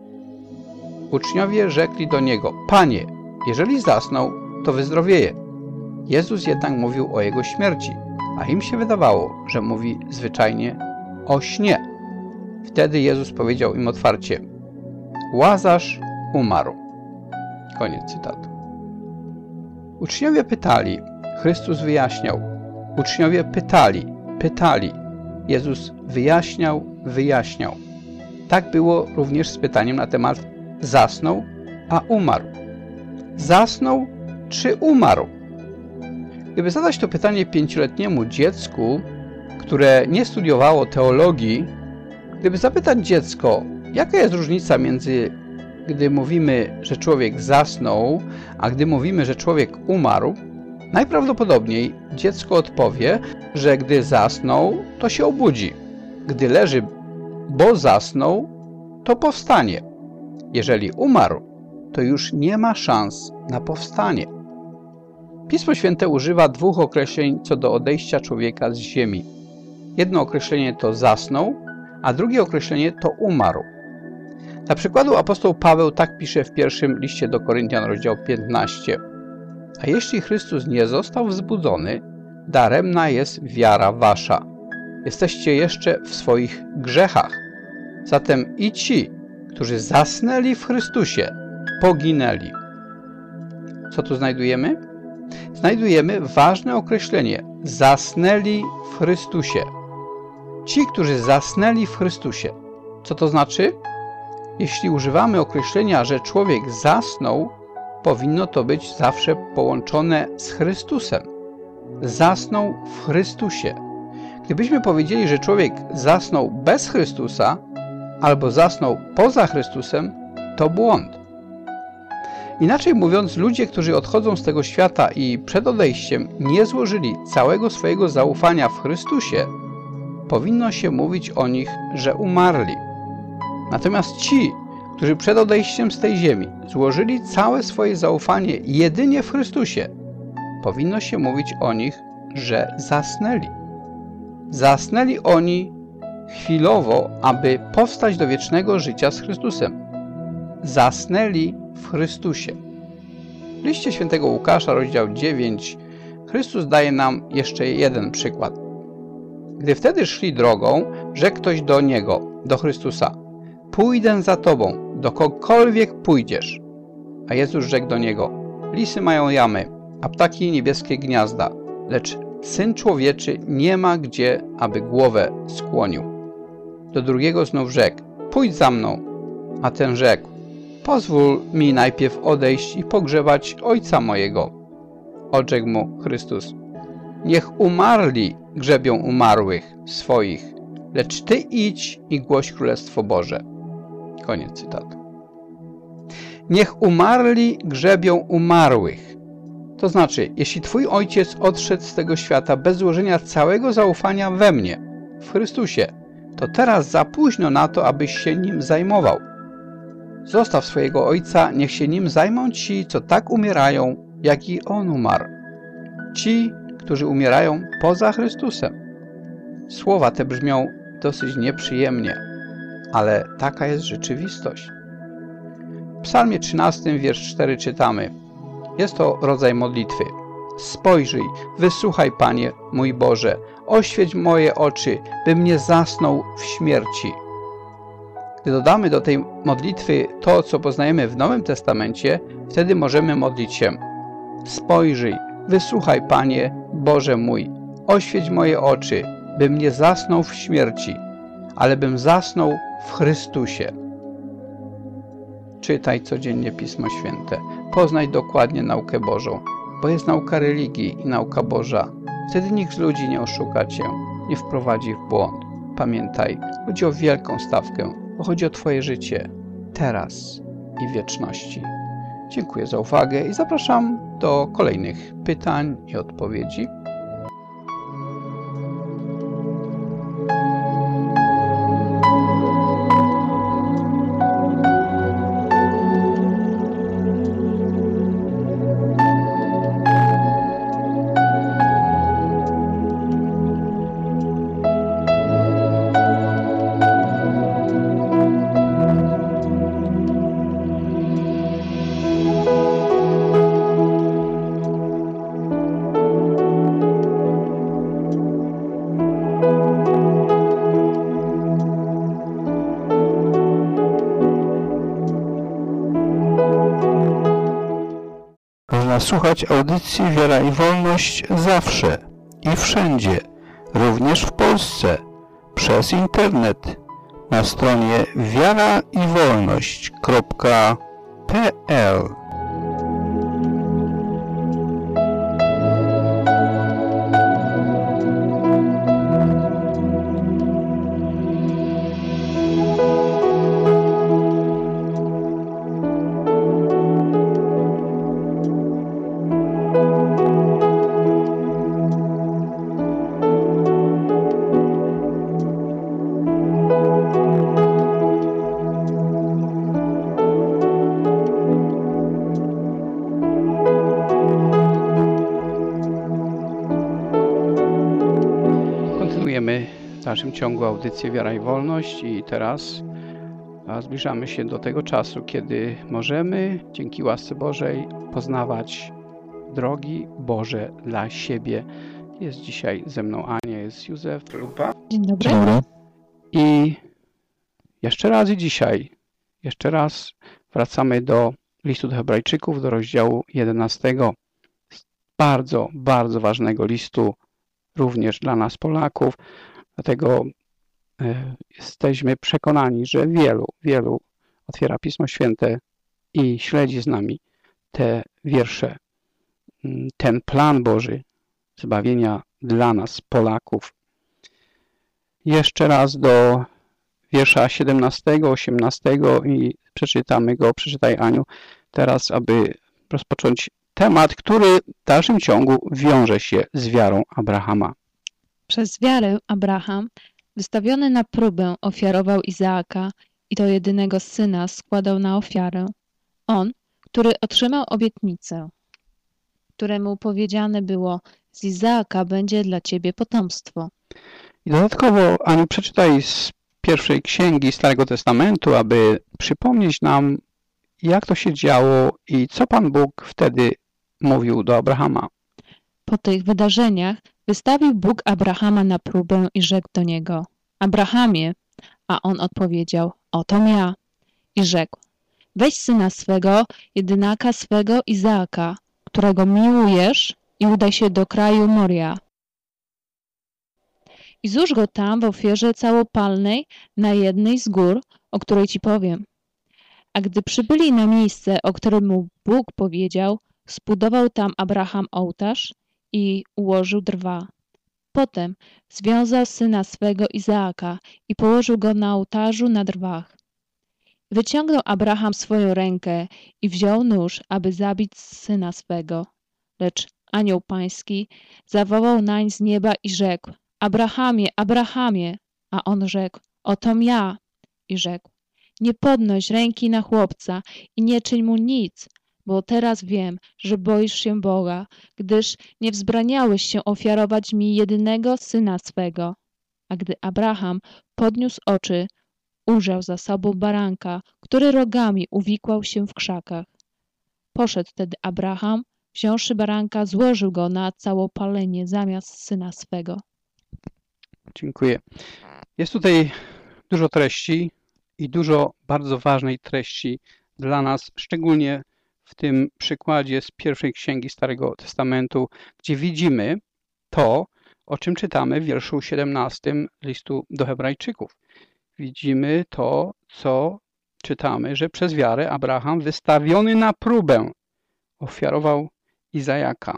Uczniowie rzekli do niego: Panie, jeżeli zasnął, to wyzdrowieje. Jezus jednak mówił o jego śmierci, a im się wydawało, że mówi zwyczajnie o śnie. Wtedy Jezus powiedział im otwarcie: Łazarz umarł. Koniec cytatu. Uczniowie pytali, Chrystus wyjaśniał. Uczniowie pytali. Jezus wyjaśniał. Tak było również z pytaniem na temat zasnął, a umarł. Zasnął czy umarł? Gdyby zadać to pytanie 5-letniemu dziecku, które nie studiowało teologii, gdyby zapytać dziecko, jaka jest różnica między gdy mówimy, że człowiek zasnął, a gdy mówimy, że człowiek umarł, najprawdopodobniej dziecko odpowie, że gdy zasnął, to się obudzi. Gdy leży, bo zasnął, to powstanie. Jeżeli umarł, to już nie ma szans na powstanie. Pismo Święte używa dwóch określeń co do odejścia człowieka z ziemi. Jedno określenie to zasnął, a drugie określenie to umarł. Dla przykładu apostoł Paweł tak pisze w pierwszym liście do Koryntian, rozdział 15. A jeśli Chrystus nie został wzbudzony, daremna jest wiara wasza. Jesteście jeszcze w swoich grzechach. Zatem i ci, którzy zasnęli w Chrystusie, poginęli. Co tu znajdujemy? Znajdujemy ważne określenie. Zasnęli w Chrystusie. Ci, którzy zasnęli w Chrystusie. Co to znaczy? Jeśli używamy określenia, że człowiek zasnął, powinno to być zawsze połączone z Chrystusem. Zasnął w Chrystusie. Gdybyśmy powiedzieli, że człowiek zasnął bez Chrystusa albo zasnął poza Chrystusem, to błąd. Inaczej mówiąc, ludzie, którzy odchodzą z tego świata i przed odejściem nie złożyli całego swojego zaufania w Chrystusie, powinno się mówić o nich, że umarli. Natomiast ci, którzy przed odejściem z tej ziemi złożyli całe swoje zaufanie jedynie w Chrystusie, powinno się mówić o nich, że zasnęli. Zasnęli oni chwilowo, aby powstać do wiecznego życia z Chrystusem. Zasnęli w Chrystusie. W liście świętego Łukasza, rozdział 9, Chrystus daje nam jeszcze jeden przykład. Gdy wtedy szli drogą, rzekł ktoś do Niego, do Chrystusa: Pójdę za Tobą, dokądkolwiek pójdziesz. A Jezus rzekł do niego: Lisy mają jamy, a ptaki niebieskie gniazda, lecz Syn Człowieczy nie ma gdzie, aby głowę skłonił. Do drugiego znów rzekł: Pójdź za mną. A ten rzekł: Pozwól mi najpierw odejść i pogrzebać ojca mojego. Odrzekł mu Chrystus: Niech umarli grzebią umarłych swoich, lecz Ty idź i głoś Królestwo Boże. Koniec cytatu. Niech umarli grzebią umarłych. To znaczy, jeśli Twój ojciec odszedł z tego świata bez złożenia całego zaufania we mnie, w Chrystusie, to teraz za późno na to, abyś się nim zajmował. Zostaw swojego ojca, niech się nim zajmą ci, co tak umierają, jak i on umarł. Ci, którzy umierają poza Chrystusem. Słowa te brzmią dosyć nieprzyjemnie, ale taka jest rzeczywistość. W Psalmie 13, wiersz 4 czytamy: Jest to rodzaj modlitwy. Spojrzyj, wysłuchaj, Panie, mój Boże, oświeć moje oczy, bym nie zasnął w śmierci. Gdy dodamy do tej modlitwy to, co poznajemy w Nowym Testamencie, wtedy możemy modlić się: spojrzyj, wysłuchaj, Panie, Boże mój, oświeć moje oczy, bym nie zasnął w śmierci, ale bym zasnął w Chrystusie. Czytaj codziennie Pismo Święte, poznaj dokładnie naukę Bożą, bo jest nauka religii i nauka Boża. Wtedy nikt z ludzi nie oszuka Cię, nie wprowadzi w błąd. Pamiętaj, chodzi o wielką stawkę, bo chodzi o Twoje życie, teraz i w wieczności. Dziękuję za uwagę i zapraszam do kolejnych pytań i odpowiedzi. Słuchać audycji Wiara i Wolność zawsze i wszędzie, również w Polsce, przez internet, na stronie wiaraiwolność.pl. W dalszym ciągu audycję Wiara i Wolność i teraz zbliżamy się do tego czasu, kiedy możemy dzięki łasce Bożej poznawać drogi Boże dla siebie. Jest dzisiaj ze mną Ania, jest Józef Lupa. Dzień dobry. I jeszcze raz wracamy do listu do Hebrajczyków, do rozdziału 11. Bardzo, bardzo ważnego listu również dla nas Polaków. Dlatego jesteśmy przekonani, że wielu otwiera Pismo Święte i śledzi z nami te wiersze, ten plan Boży zbawienia dla nas, Polaków. Jeszcze raz do wiersza 17, 18 i przeczytamy go. Przeczytaj, Aniu, teraz, aby rozpocząć temat, który w dalszym ciągu wiąże się z wiarą Abrahama. Przez wiarę Abraham, wystawiony na próbę, ofiarował Izaaka i to jedynego syna składał na ofiarę. On, który otrzymał obietnicę, któremu powiedziane było: z Izaaka będzie dla ciebie potomstwo. I dodatkowo, Aniu, przeczytaj z pierwszej księgi Starego Testamentu, aby przypomnieć nam, jak to się działo i co Pan Bóg wtedy mówił do Abrahama. Po tych wydarzeniach wystawił Bóg Abrahama na próbę i rzekł do niego: Abrahamie, a on odpowiedział: otom ja. I rzekł: weź syna swego, jedynaka swego Izaaka, którego miłujesz, i udaj się do kraju Moria. I złóż go tam w ofierze całopalnej na jednej z gór, o której ci powiem. A gdy przybyli na miejsce, o którym mu Bóg powiedział, zbudował tam Abraham ołtarz i ułożył drwa. Potem związał syna swego Izaaka i położył go na ołtarzu na drwach. Wyciągnął Abraham swoją rękę i wziął nóż, aby zabić syna swego. Lecz anioł pański zawołał nań z nieba i rzekł: Abrahamie, Abrahamie! A on rzekł: otom ja. I rzekł: nie podnoś ręki na chłopca i nie czyń mu nic, bo teraz wiem, że boisz się Boga, gdyż nie wzbraniałeś się ofiarować mi jedynego syna swego. A gdy Abraham podniósł oczy, ujrzał za sobą baranka, który rogami uwikłał się w krzakach. Poszedł wtedy Abraham, wziąwszy baranka, złożył go na całopalenie zamiast syna swego. Dziękuję. Jest tutaj dużo treści i dużo bardzo ważnej treści dla nas, szczególnie w tym przykładzie z pierwszej księgi Starego Testamentu, gdzie widzimy to, o czym czytamy w wierszu 17 listu do Hebrajczyków. Widzimy to, co czytamy, że przez wiarę Abraham wystawiony na próbę ofiarował Izajaka.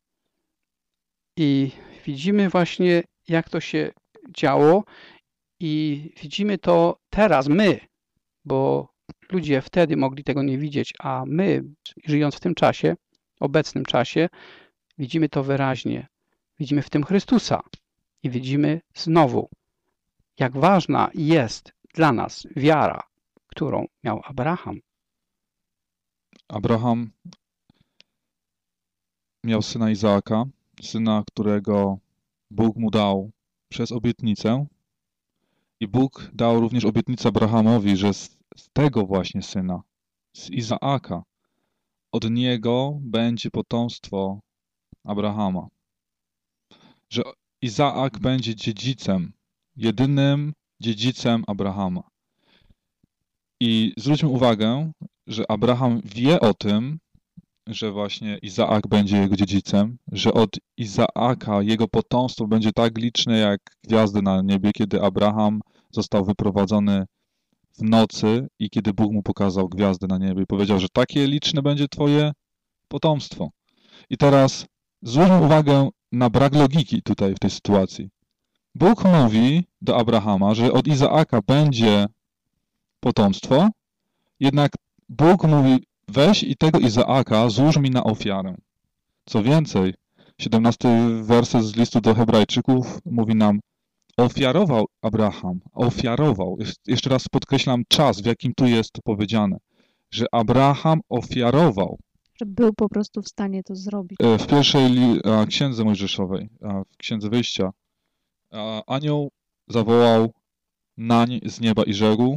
I widzimy właśnie, jak to się działo i widzimy to teraz my, bo ludzie wtedy mogli tego nie widzieć, a my, żyjąc w tym czasie, obecnym czasie, widzimy to wyraźnie. Widzimy w tym Chrystusa i widzimy znowu, jak ważna jest dla nas wiara, którą miał Abraham. Abraham miał syna Izaaka, syna, którego Bóg mu dał przez obietnicę. I Bóg dał również obietnicę Abrahamowi, że z tego właśnie syna, z Izaaka, od niego będzie potomstwo Abrahama. Że Izaak będzie dziedzicem, jedynym dziedzicem Abrahama. I zwróćmy uwagę, że Abraham wie o tym, że właśnie Izaak będzie jego dziedzicem, że od Izaaka jego potomstwo będzie tak liczne jak gwiazdy na niebie, kiedy Abraham został wyprowadzony w nocy i kiedy Bóg mu pokazał gwiazdy na niebie i powiedział, że takie liczne będzie twoje potomstwo. I teraz zwróćmy uwagę na brak logiki tutaj w tej sytuacji. Bóg mówi do Abrahama, że od Izaaka będzie potomstwo, jednak Bóg mówi, weź i tego Izaaka złóż mi na ofiarę. Co więcej, 17 werset z listu do Hebrajczyków mówi nam, ofiarował Abraham, ofiarował. Jeszcze raz podkreślam czas, w jakim tu jest to powiedziane, że Abraham ofiarował. Że był po prostu w stanie to zrobić. W pierwszej księdze Mojżeszowej, w księdze Wyjścia, anioł zawołał nań z nieba i rzekł,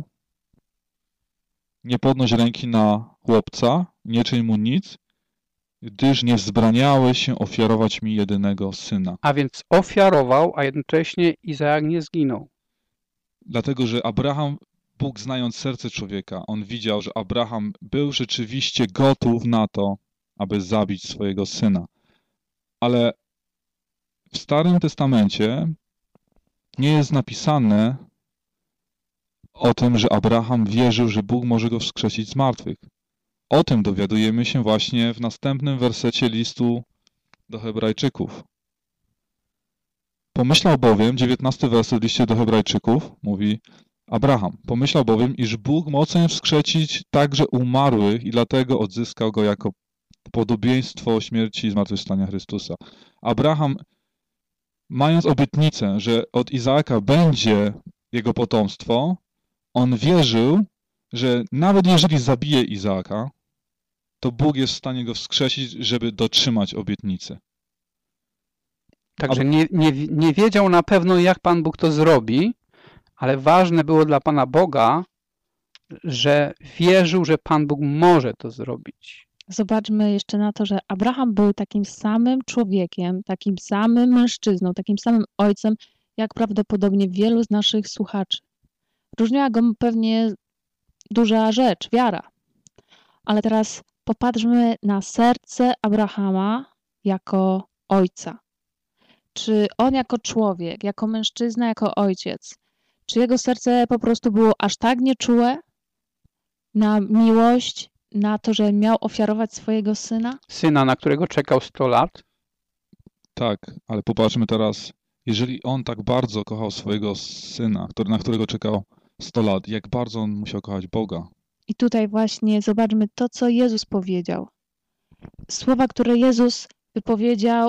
nie podnoś ręki na chłopca, nie czyń mu nic, gdyż nie wzbraniałeś się ofiarować mi jedynego syna. A więc ofiarował, a jednocześnie Izaak nie zginął. Dlatego, że Abraham, Bóg znając serce człowieka, on widział, że Abraham był rzeczywiście gotów na to, aby zabić swojego syna. Ale w Starym Testamencie nie jest napisane o tym, że Abraham wierzył, że Bóg może go wskrzesić z martwych. O tym dowiadujemy się właśnie w następnym wersecie listu do Hebrajczyków. Pomyślał bowiem, 19 werset w liście do Hebrajczyków mówi, Abraham pomyślał bowiem, iż Bóg mocen wskrzesić także umarłych i dlatego odzyskał go jako podobieństwo śmierci i zmartwychwstania Chrystusa. Abraham, mając obietnicę, że od Izaaka będzie jego potomstwo, on wierzył, że nawet jeżeli zabije Izaaka, to Bóg jest w stanie go wskrzesić, żeby dotrzymać obietnicy. Także nie wiedział na pewno, jak Pan Bóg to zrobi, ale ważne było dla Pana Boga, że wierzył, że Pan Bóg może to zrobić. Zobaczmy jeszcze na to, że Abraham był takim samym człowiekiem, takim samym mężczyzną, takim samym ojcem, jak prawdopodobnie wielu z naszych słuchaczy. Różniła go pewnie duża rzecz, wiara. Ale teraz popatrzmy na serce Abrahama jako ojca. Czy on jako człowiek, jako mężczyzna, jako ojciec, czy jego serce po prostu było aż tak nieczułe na miłość, na to, że miał ofiarować swojego syna? Syna, na którego czekał 100 lat? Tak, ale popatrzmy teraz, jeżeli on tak bardzo kochał swojego syna, na którego czekał 100 lat, jak bardzo on musiał kochać Boga. I tutaj właśnie zobaczmy to, co Jezus powiedział. Słowa, które Jezus wypowiedział.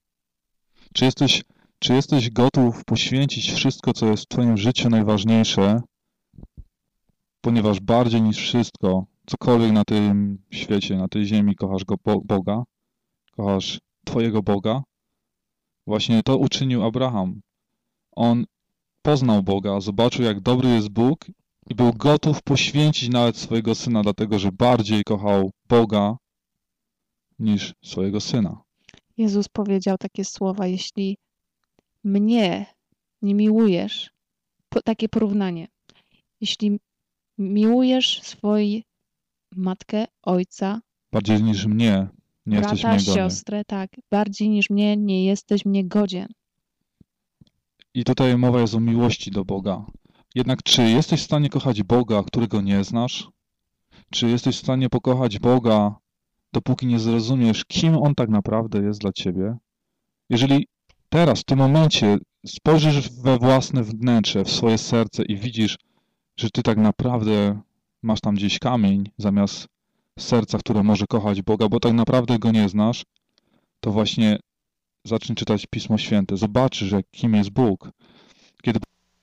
Czy jesteś gotów poświęcić wszystko, co jest w twoim życiu najważniejsze, ponieważ bardziej niż wszystko, cokolwiek na tym świecie, na tej ziemi, kochasz Boga, kochasz twojego Boga? Właśnie to uczynił Abraham. On poznał Boga, zobaczył, jak dobry jest Bóg i był gotów poświęcić nawet swojego syna, dlatego że bardziej kochał Boga niż swojego syna. Jezus powiedział takie słowa, jeśli mnie nie miłujesz, takie porównanie, jeśli miłujesz swoją matkę, ojca, bardziej niż mnie, nie jesteś brata, mnie godzien. siostrę, tak, bardziej niż mnie, nie jesteś mnie godzien. I tutaj mowa jest o miłości do Boga. Jednak czy jesteś w stanie kochać Boga, którego nie znasz? Czy jesteś w stanie pokochać Boga, dopóki nie zrozumiesz, kim On tak naprawdę jest dla ciebie? Jeżeli teraz, w tym momencie spojrzysz we własne wnętrze, w swoje serce i widzisz, że ty tak naprawdę masz tam gdzieś kamień zamiast serca, które może kochać Boga, bo tak naprawdę Go nie znasz, to właśnie zacznij czytać Pismo Święte. Zobaczysz, kim jest Bóg. Kiedy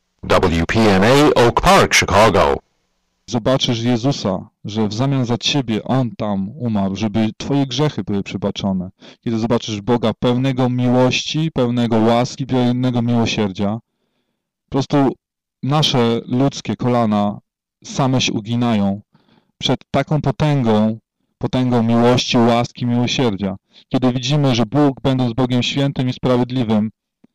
WPNA Oak Park, Chicago. Zobaczysz Jezusa, że w zamian za ciebie On tam umarł, żeby twoje grzechy były przebaczone. Kiedy zobaczysz Boga pełnego miłości, pełnego łaski, pełnego miłosierdzia, po prostu nasze ludzkie kolana same się uginają przed taką potęgą miłości, łaski, miłosierdzia. Kiedy widzimy, że Bóg, będąc Bogiem świętym i sprawiedliwym,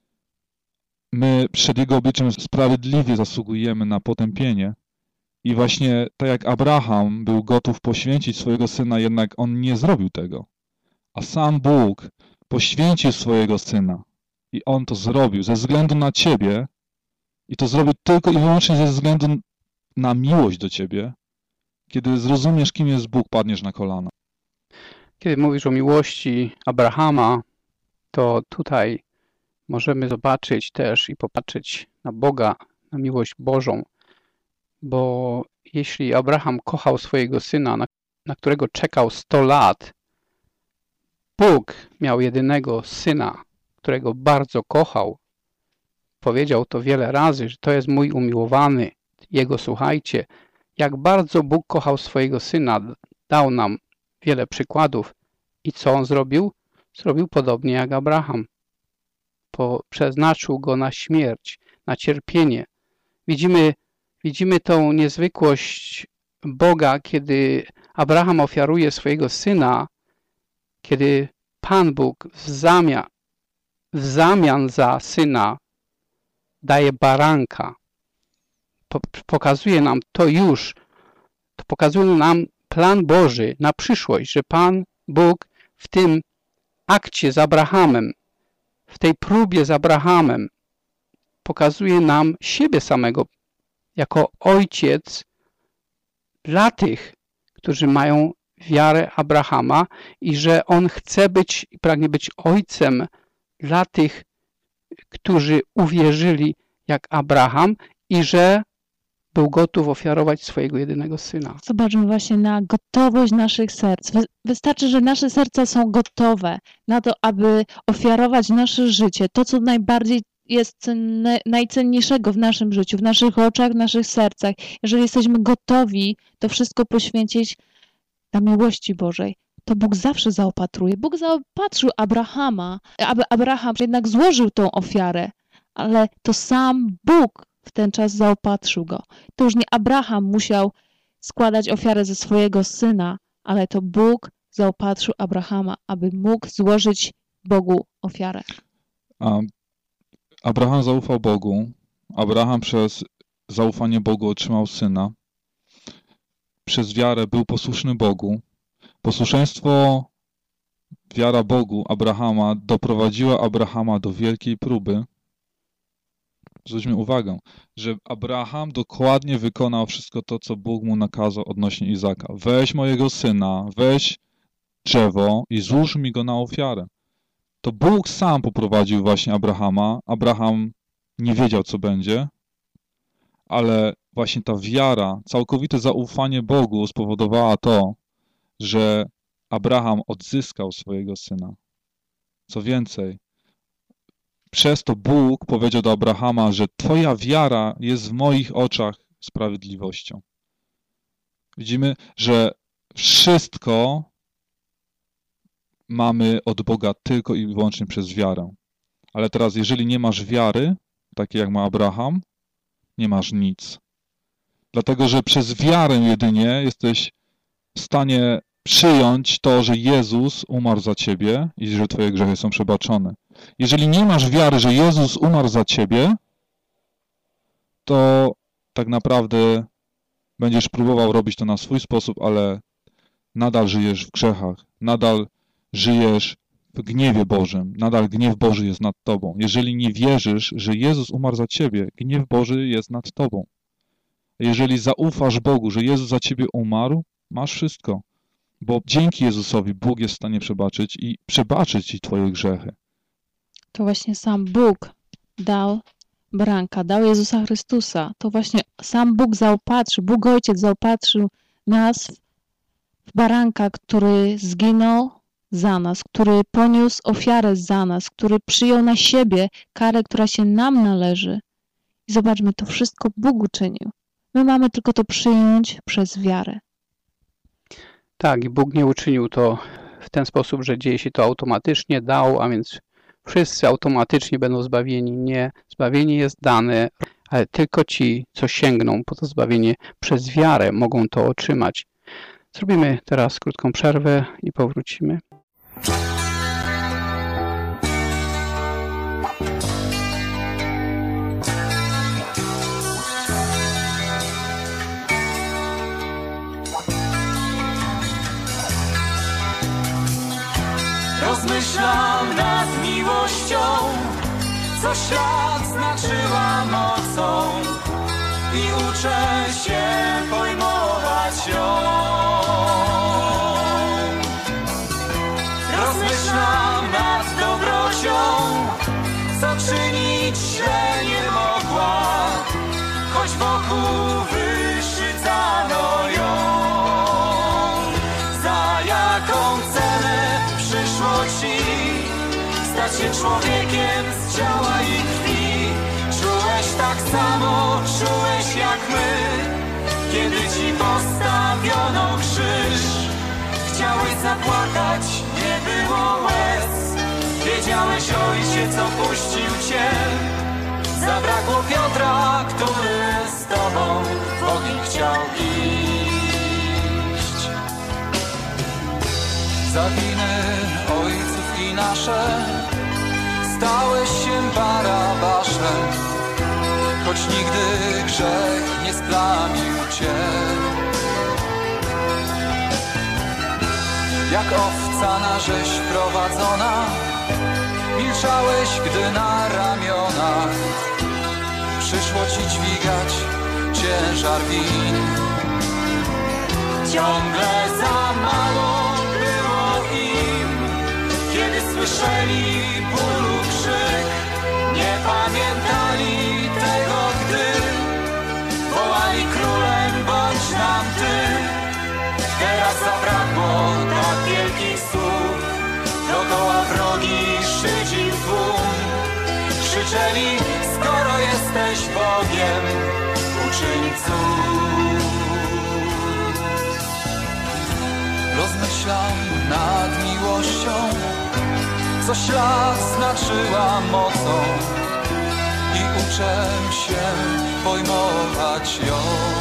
my przed Jego obliczem sprawiedliwie zasługujemy na potępienie. I właśnie tak jak Abraham był gotów poświęcić swojego syna, jednak on nie zrobił tego. A sam Bóg poświęcił swojego syna. I on to zrobił ze względu na ciebie. I to zrobił tylko i wyłącznie ze względu na miłość do ciebie. Kiedy zrozumiesz, kim jest Bóg, padniesz na kolana. Kiedy mówisz o miłości Abrahama, to tutaj możemy zobaczyć też i popatrzeć na Boga, na miłość Bożą. Bo jeśli Abraham kochał swojego syna, na którego czekał 100 lat, Bóg miał jedynego syna, którego bardzo kochał. Powiedział to wiele razy, że to jest mój umiłowany. Jego słuchajcie. Jak bardzo Bóg kochał swojego syna, dał nam wiele przykładów. I co on zrobił? Zrobił podobnie jak Abraham. Przeznaczył go na śmierć, na cierpienie. Widzimy tą niezwykłość Boga, kiedy Abraham ofiaruje swojego syna, kiedy Pan Bóg w zamian za syna daje baranka. Pokazuje nam pokazuje nam plan Boży na przyszłość, że Pan Bóg w tym akcie z Abrahamem, w tej próbie z Abrahamem pokazuje nam siebie samego jako ojciec dla tych, którzy mają wiarę Abrahama i że on chce być i pragnie być ojcem dla tych, którzy uwierzyli jak Abraham i że był gotów ofiarować swojego jedynego syna. Zobaczmy właśnie na gotowość naszych serc. Wystarczy, że nasze serca są gotowe na to, aby ofiarować nasze życie, to co najbardziej jest najcenniejszego w naszym życiu, w naszych oczach, w naszych sercach. Jeżeli jesteśmy gotowi to wszystko poświęcić dla miłości Bożej, to Bóg zawsze zaopatruje. Bóg zaopatrzył Abrahama, aby Abraham jednak złożył tą ofiarę, ale to sam Bóg w ten czas zaopatrzył go. To już nie Abraham musiał składać ofiarę ze swojego syna, ale to Bóg zaopatrzył Abrahama, aby mógł złożyć Bogu ofiarę. Abraham zaufał Bogu. Abraham przez zaufanie Bogu otrzymał syna. Przez wiarę był posłuszny Bogu. Posłuszeństwo, wiara Bogu Abrahama doprowadziła Abrahama do wielkiej próby. Zwróćmy uwagę, że Abraham dokładnie wykonał wszystko to, co Bóg mu nakazał odnośnie Izaka. Weź mojego syna, weź drzewo i złóż mi go na ofiarę. To Bóg sam poprowadził właśnie Abrahama. Abraham nie wiedział, co będzie, ale właśnie ta wiara, całkowite zaufanie Bogu spowodowała to, że Abraham odzyskał swojego syna. Co więcej, przez to Bóg powiedział do Abrahama, że twoja wiara jest w moich oczach sprawiedliwością. Widzimy, że wszystko mamy od Boga tylko i wyłącznie przez wiarę. Ale teraz, jeżeli nie masz wiary, takiej jak ma Abraham, nie masz nic. Dlatego, że przez wiarę jedynie jesteś w stanie przyjąć to, że Jezus umarł za ciebie i że twoje grzechy są przebaczone. Jeżeli nie masz wiary, że Jezus umarł za ciebie, to tak naprawdę będziesz próbował robić to na swój sposób, ale nadal żyjesz w grzechach, nadal żyjesz w gniewie Bożym, nadal gniew Boży jest nad tobą. Jeżeli nie wierzysz, że Jezus umarł za ciebie, gniew Boży jest nad tobą. Jeżeli zaufasz Bogu, że Jezus za ciebie umarł, masz wszystko. Bo dzięki Jezusowi Bóg jest w stanie przebaczyć i przebaczyć ci twoje grzechy. To właśnie sam Bóg dał baranka, dał Jezusa Chrystusa. To właśnie sam Bóg zaopatrzył, Bóg Ojciec zaopatrzył nas w baranka, który zginął za nas, który poniósł ofiarę za nas, który przyjął na siebie karę, która się nam należy. I zobaczmy, to wszystko Bóg uczynił. My mamy tylko to przyjąć przez wiarę. Tak, i Bóg nie uczynił to w ten sposób, że dzieje się to automatycznie, dał, a więc wszyscy automatycznie będą zbawieni. Nie, zbawienie jest dane, ale tylko ci, co sięgną po to zbawienie przez wiarę, mogą to otrzymać. Zrobimy teraz krótką przerwę i powrócimy. Rozmyślam nad miłością, co świat znaczyła mocą i uczę się pojmować ją. Rozmyślam nad dobrocią, co czynić źle nie mogła, choć wokół wyszydzano ją. Za jaką cenę przyszło ci stać się człowiekiem z ciała i krwi? Czułeś tak samo, czułeś jak my, kiedy ci postawiono krzyż. Chciałeś zapłakać, nie było łez. Wiedziałeś, Ojciec opuścił cię. Zabrakło Piotra, który z tobą w ogień chciał iść. Za winy ojców i nasze stałeś się Barabaszem, choć nigdy grzech nie splamił cię. Jak owca na rzeź prowadzona, milczałeś, gdy na ramionach przyszło ci dźwigać ciężar win. Ciągle za mało było im, kiedy słyszeli bólu krzyk. Nie pamiętali tego, gdy wołali królem, bądź nam ty. Teraz zabrakło tak wielkich słów, dokoła wrogi szydził tłum. Krzyczeli, skoro jesteś Bogiem, uczyń cud. Rozmyślam nad miłością, co ślad znaczyła mocą i uczę się pojmować ją.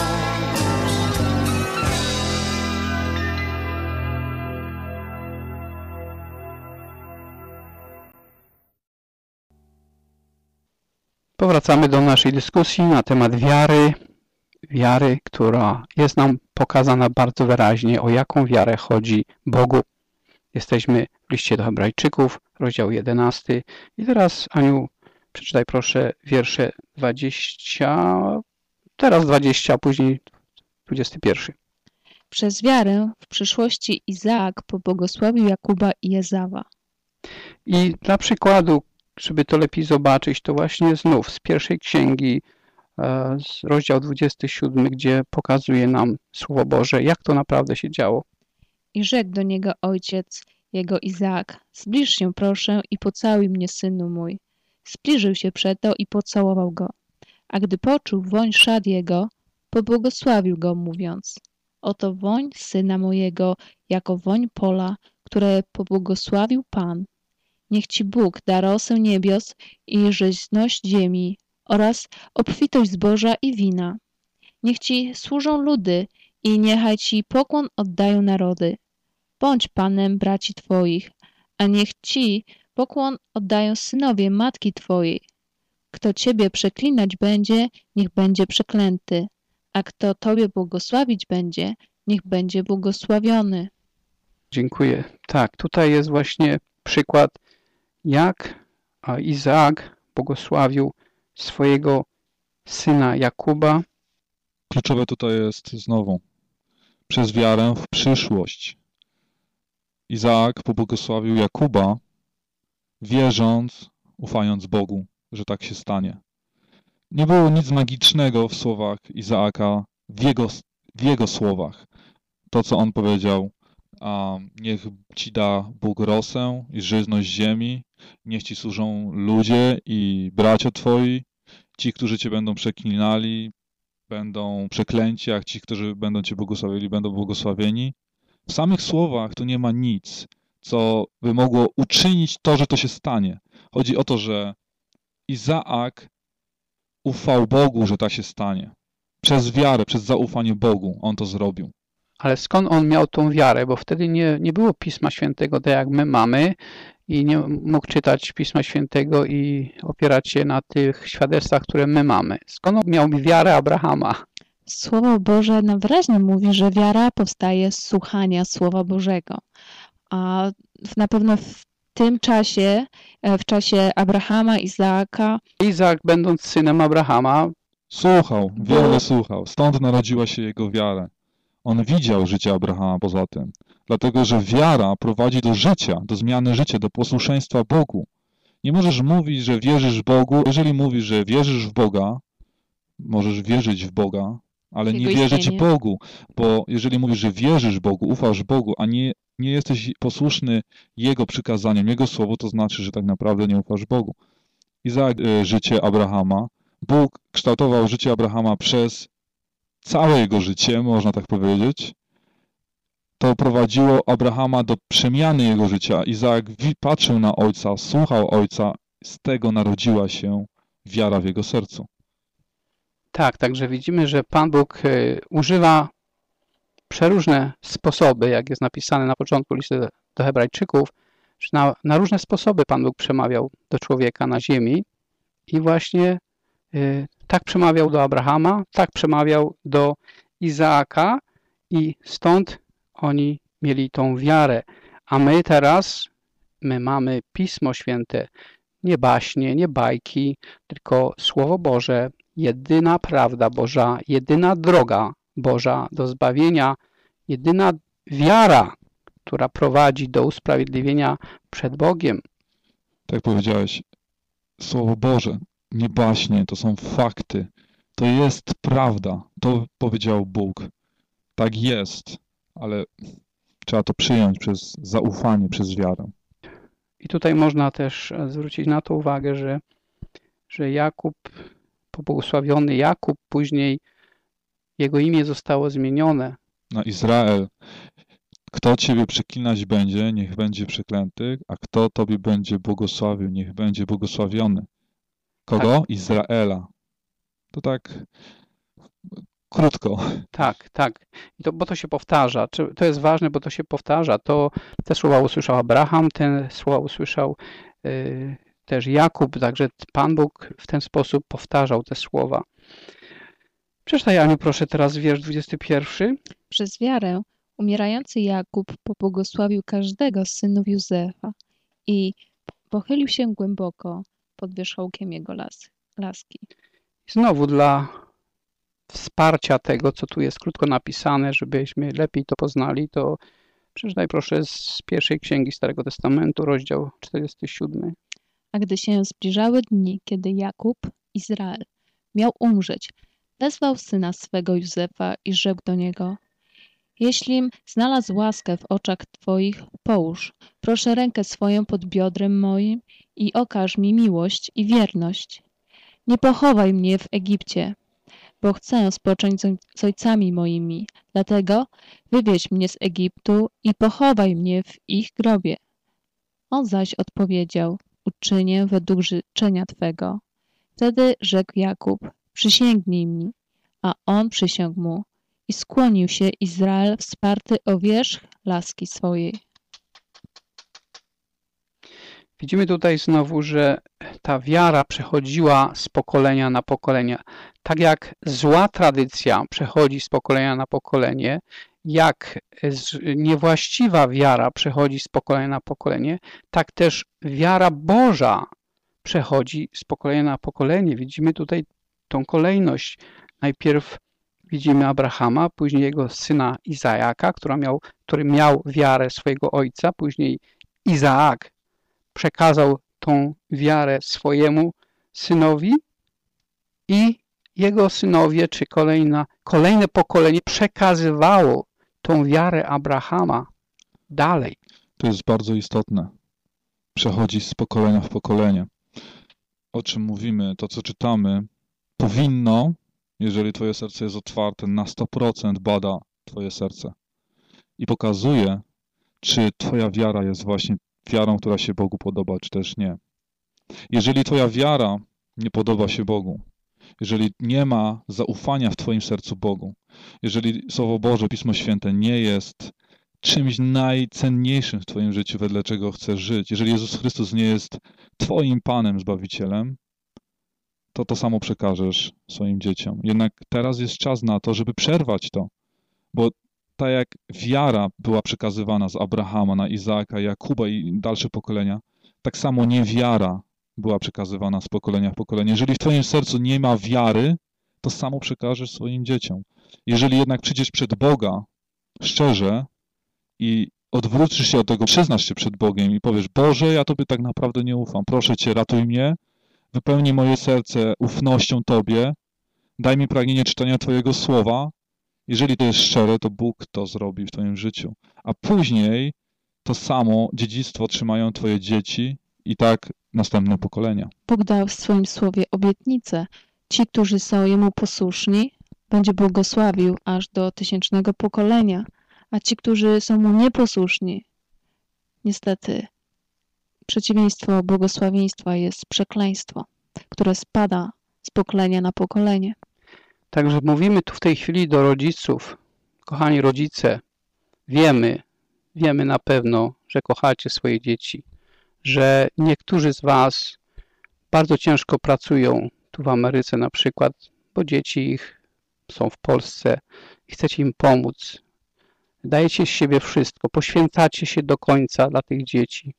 Powracamy do naszej dyskusji na temat wiary, która jest nam pokazana bardzo wyraźnie, o jaką wiarę chodzi Bogu. Jesteśmy w liście do Hebrajczyków, rozdział 11. I teraz, Aniu, przeczytaj proszę wiersze 20, teraz 20, a później 21. Przez wiarę w przyszłości Izaak pobłogosławił Jakuba i Ezawa. I dla przykładu, żeby to lepiej zobaczyć, to właśnie znów z pierwszej księgi, z rozdział 27, gdzie pokazuje nam Słowo Boże, jak to naprawdę się działo. I rzekł do niego ojciec jego Izaak, zbliż się proszę i pocałuj mnie, synu mój. Zbliżył się przeto i pocałował go. A gdy poczuł woń szat jego, pobłogosławił go, mówiąc, oto woń syna mojego, jako woń pola, które pobłogosławił Pan. Niech ci Bóg da rosę niebios i rzeźność ziemi oraz obfitość zboża i wina. Niech ci służą ludy i niechaj ci pokłon oddają narody. Bądź Panem braci twoich, a niech ci pokłon oddają synowie matki twojej. Kto ciebie przeklinać będzie, niech będzie przeklęty, A kto Tobie błogosławić będzie, niech będzie błogosławiony. Dziękuję. Tak, tutaj jest właśnie przykład, jak Izaak błogosławił swojego syna Jakuba. Kluczowe tutaj jest znowu przez wiarę w przyszłość. Izaak pobłogosławił Jakuba, wierząc, ufając Bogu, że tak się stanie. Nie było nic magicznego w słowach Izaaka, w jego słowach. To, co on powiedział, niech ci da Bóg rosę i żyzność ziemi, niech ci służą ludzie i bracia twoi, ci, którzy cię będą przeklinali, będą przeklęci, a ci, którzy będą cię błogosławili, będą błogosławieni. W samych słowach tu nie ma nic, co by mogło uczynić to, że to się stanie. Chodzi o to, że Izaak ufał Bogu, że tak się stanie. Przez wiarę, przez zaufanie Bogu on to zrobił. Ale skąd on miał tą wiarę? Bo wtedy nie było Pisma Świętego, tak jak my mamy, i nie mógł czytać Pisma Świętego i opierać się na tych świadectwach, które my mamy. Skąd on miał wiarę Abrahama? Słowo Boże nam wyraźnie mówi, że wiara powstaje z słuchania Słowa Bożego. A na pewno w tym czasie, w czasie Abrahama, Izaaka... Izaak, będąc synem Abrahama... Wiele słuchał. Stąd narodziła się jego wiara. On widział życie Abrahama poza tym. Dlatego, że wiara prowadzi do życia, do zmiany życia, do posłuszeństwa Bogu. Nie możesz mówić, że wierzysz w Bogu. Jeżeli mówisz, że wierzysz w Boga, możesz wierzyć w Boga, ale nie wierzyć Bogu. Bo jeżeli mówisz, że wierzysz Bogu, ufasz Bogu, a nie jesteś posłuszny Jego przykazaniom, Jego słowu, to znaczy, że tak naprawdę nie ufasz Bogu. Izaak, życie Abrahama. Bóg kształtował życie Abrahama przez całe jego życie, można tak powiedzieć. To prowadziło Abrahama do przemiany jego życia. Izaak patrzył na ojca, słuchał ojca, z tego narodziła się wiara w jego sercu. Tak, także widzimy, że Pan Bóg używa przeróżne sposoby, jak jest napisane na początku listu do Hebrajczyków, że na różne sposoby Pan Bóg przemawiał do człowieka na ziemi i właśnie tak przemawiał do Abrahama, tak przemawiał do Izaaka i stąd oni mieli tą wiarę. A my teraz, my mamy Pismo Święte, nie baśnie, nie bajki, tylko Słowo Boże, jedyna prawda Boża, jedyna droga Boża do zbawienia, jedyna wiara, która prowadzi do usprawiedliwienia przed Bogiem. Tak powiedziałeś, Słowo Boże, nie baśnie, to są fakty. To jest prawda. To powiedział Bóg. Tak jest, ale trzeba to przyjąć przez zaufanie, przez wiarę. I tutaj można też zwrócić na to uwagę, że Jakub, pobłogosławiony Jakub, później jego imię zostało zmienione. Na Izrael. Kto ciebie przeklinać będzie, niech będzie przeklęty, a kto tobie będzie błogosławił, niech będzie błogosławiony. Kogo? Tak. Izraela. To tak krótko. Tak. Bo to się powtarza. To jest ważne, bo to się powtarza. Te słowa usłyszał Abraham, te słowa usłyszał też Jakub, także Pan Bóg w ten sposób powtarzał te słowa. Przeczytaj, Aniu, proszę teraz wiersz 21. Przez wiarę umierający Jakub pobłogosławił każdego z synów Józefa i pochylił się głęboko pod wierzchołkiem jego laski. Znowu dla wsparcia tego, co tu jest krótko napisane, żebyśmy lepiej to poznali, to przeczytaj proszę z pierwszej księgi Starego Testamentu, rozdział 47. A gdy się zbliżały dni, kiedy Jakub, Izrael, miał umrzeć, wezwał syna swego Józefa i rzekł do niego: jeślim znalazł łaskę w oczach Twoich, połóż, proszę, rękę swoją pod biodrem moim i okaż mi miłość i wierność. Nie pochowaj mnie w Egipcie, bo chcę spocząć z ojcami moimi. Dlatego wywieź mnie z Egiptu i pochowaj mnie w ich grobie. On zaś odpowiedział: uczynię według życzenia Twego. Wtedy rzekł Jakub: przysięgnij mi. A on przysiągł mu i skłonił się Izrael wsparty o wierzch laski swojej. Widzimy tutaj znowu, że ta wiara przechodziła z pokolenia na pokolenie. Tak jak zła tradycja przechodzi z pokolenia na pokolenie, jak niewłaściwa wiara przechodzi z pokolenia na pokolenie, tak też wiara Boża przechodzi z pokolenia na pokolenie. Widzimy tutaj tą kolejność. Najpierw widzimy Abrahama, później jego syna Izaaka, który miał wiarę swojego ojca, później Izaak przekazał tą wiarę swojemu synowi i jego synowie, czy kolejne pokolenie przekazywało tą wiarę Abrahama dalej. To jest bardzo istotne. Przechodzi z pokolenia w pokolenie. O czym mówimy, to co czytamy, powinno, jeżeli twoje serce jest otwarte, na 100% bada twoje serce i pokazuje, czy twoja wiara jest właśnie wiarą, która się Bogu podoba, czy też nie. Jeżeli twoja wiara nie podoba się Bogu, jeżeli nie ma zaufania w twoim sercu Bogu, jeżeli Słowo Boże, Pismo Święte nie jest czymś najcenniejszym w twoim życiu, wedle czego chcesz żyć, jeżeli Jezus Chrystus nie jest twoim Panem, Zbawicielem, to samo przekażesz swoim dzieciom. Jednak teraz jest czas na to, żeby przerwać to, bo tak jak wiara była przekazywana z Abrahama na Izaaka, Jakuba i dalsze pokolenia, tak samo niewiara była przekazywana z pokolenia w pokolenie. Jeżeli w twoim sercu nie ma wiary, to samo przekażesz swoim dzieciom. Jeżeli jednak przyjdziesz przed Boga szczerze i odwrócisz się od tego, przyznasz się przed Bogiem i powiesz: Boże, ja Tobie tak naprawdę nie ufam, proszę Cię, ratuj mnie, wypełnij moje serce ufnością Tobie, daj mi pragnienie czytania Twojego Słowa. Jeżeli to jest szczere, to Bóg to zrobi w Twoim życiu. A później to samo dziedzictwo trzymają Twoje dzieci i tak następne pokolenia. Bóg dał w swoim słowie obietnicę. Ci, którzy są Jemu posłuszni, będzie błogosławił aż do 1000 pokolenia, a ci, którzy są Mu nieposłuszni, niestety przeciwieństwo błogosławieństwa jest przekleństwo, które spada z pokolenia na pokolenie. Także mówimy tu w tej chwili do rodziców. Kochani rodzice, wiemy na pewno, że kochacie swoje dzieci, że niektórzy z was bardzo ciężko pracują tu w Ameryce na przykład, bo dzieci ich są w Polsce i chcecie im pomóc. Dajecie z siebie wszystko, poświęcacie się do końca dla tych dzieci.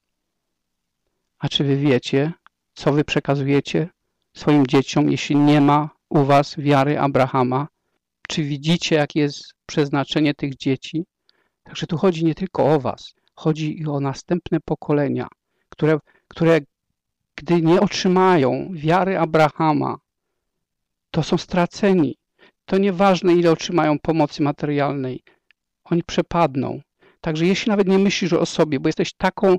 A czy wy wiecie, co wy przekazujecie swoim dzieciom, jeśli nie ma u was wiary Abrahama? Czy widzicie, jakie jest przeznaczenie tych dzieci? Także tu chodzi nie tylko o was, chodzi i o następne pokolenia, które gdy nie otrzymają wiary Abrahama, to są straceni. To nieważne, ile otrzymają pomocy materialnej. Oni przepadną. Także jeśli nawet nie myślisz o sobie, bo jesteś taką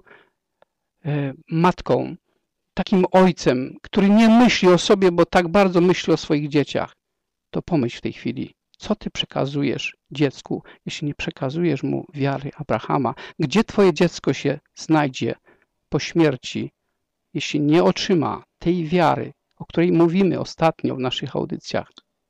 matką, takim ojcem, który nie myśli o sobie, bo tak bardzo myśli o swoich dzieciach, to pomyśl w tej chwili, co ty przekazujesz dziecku, jeśli nie przekazujesz mu wiary Abrahama? Gdzie twoje dziecko się znajdzie po śmierci, jeśli nie otrzyma tej wiary, o której mówimy ostatnio w naszych audycjach?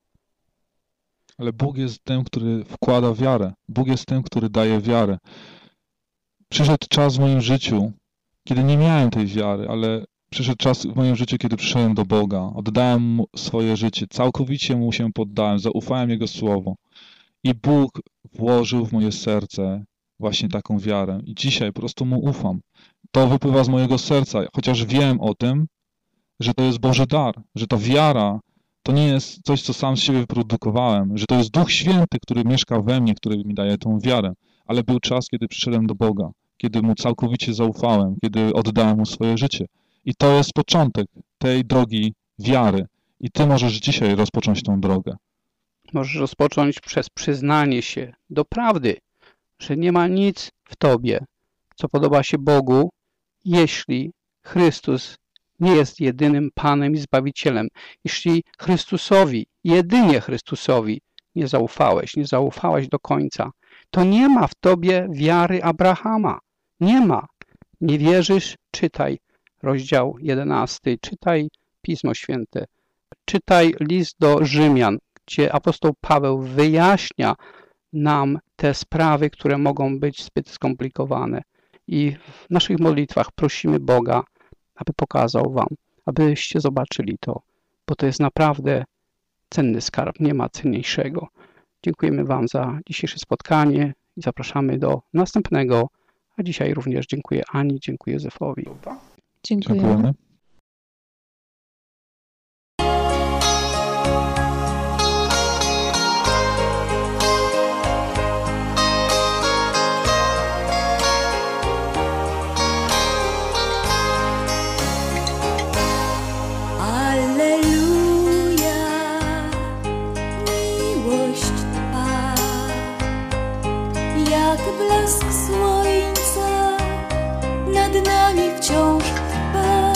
Ale Bóg jest tym, który wkłada wiarę. Bóg jest tym, który daje wiarę. Przyszedł czas w moim życiu, kiedy nie miałem tej wiary, ale przyszedł czas w moim życiu, kiedy przyszedłem do Boga. Oddałem Mu swoje życie, całkowicie Mu się poddałem, zaufałem Jego Słowo. I Bóg włożył w moje serce właśnie taką wiarę. I dzisiaj po prostu Mu ufam. To wypływa z mojego serca, chociaż wiem o tym, że to jest Boży dar, że ta wiara to nie jest coś, co sam z siebie wyprodukowałem, że to jest Duch Święty, który mieszka we mnie, który mi daje tą wiarę. Ale był czas, kiedy przyszedłem do Boga, kiedy Mu całkowicie zaufałem, kiedy oddałem Mu swoje życie. I to jest początek tej drogi wiary. I ty możesz dzisiaj rozpocząć tą drogę. Możesz rozpocząć przez przyznanie się do prawdy, że nie ma nic w tobie, co podoba się Bogu, jeśli Chrystus nie jest jedynym Panem i Zbawicielem. Jeśli Chrystusowi, jedynie Chrystusowi nie zaufałaś do końca, to nie ma w tobie wiary Abrahama. Nie ma. Nie wierzysz? Czytaj rozdział 11, czytaj Pismo Święte, czytaj list do Rzymian, gdzie apostoł Paweł wyjaśnia nam te sprawy, które mogą być zbyt skomplikowane. I w naszych modlitwach prosimy Boga, aby pokazał wam, abyście zobaczyli to, bo to jest naprawdę cenny skarb, nie ma cenniejszego. Dziękujemy Wam za dzisiejsze spotkanie i zapraszamy do następnego. A dzisiaj również dziękuję Ani, dziękuję Józefowi. Dziękujemy. Blask słońca nad nami wciąż trwa.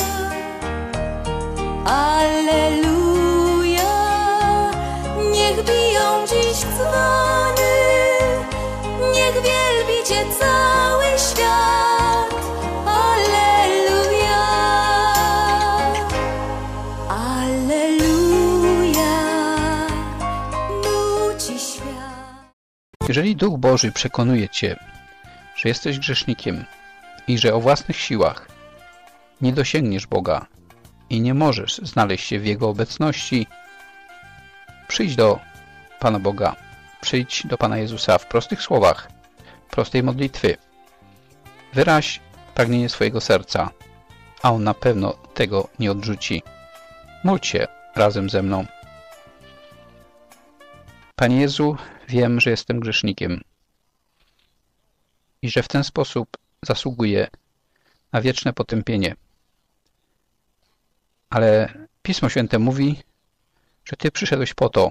Alleluja, niech biją dziś dzwony, niech wielbi Cię cały świat. Alleluja, alleluja, nuci świat. Jeżeli Duch Boży przekonuje Cię, że jesteś grzesznikiem i że o własnych siłach nie dosięgniesz Boga i nie możesz znaleźć się w Jego obecności, przyjdź do Pana Boga, przyjdź do Pana Jezusa w prostych słowach, prostej modlitwy. Wyraź pragnienie swojego serca, a On na pewno tego nie odrzuci. Módl się razem ze mną. Panie Jezu, wiem, że jestem grzesznikiem i że w ten sposób zasługuję na wieczne potępienie. Ale Pismo Święte mówi, że Ty przyszedłeś po to,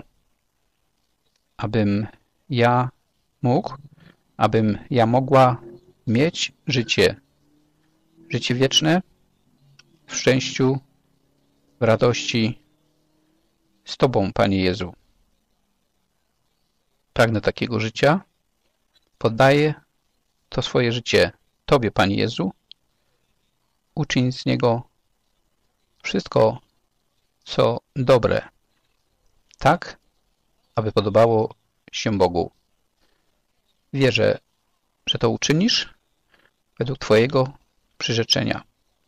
abym ja mógł, abym ja mogła mieć życie wieczne w szczęściu, w radości z Tobą, Panie Jezu. Pragnę takiego życia, poddaję to swoje życie Tobie, Panie Jezu. Uczyń z niego wszystko, co dobre, tak, aby podobało się Bogu. Wierzę, że to uczynisz według Twojego przyrzeczenia.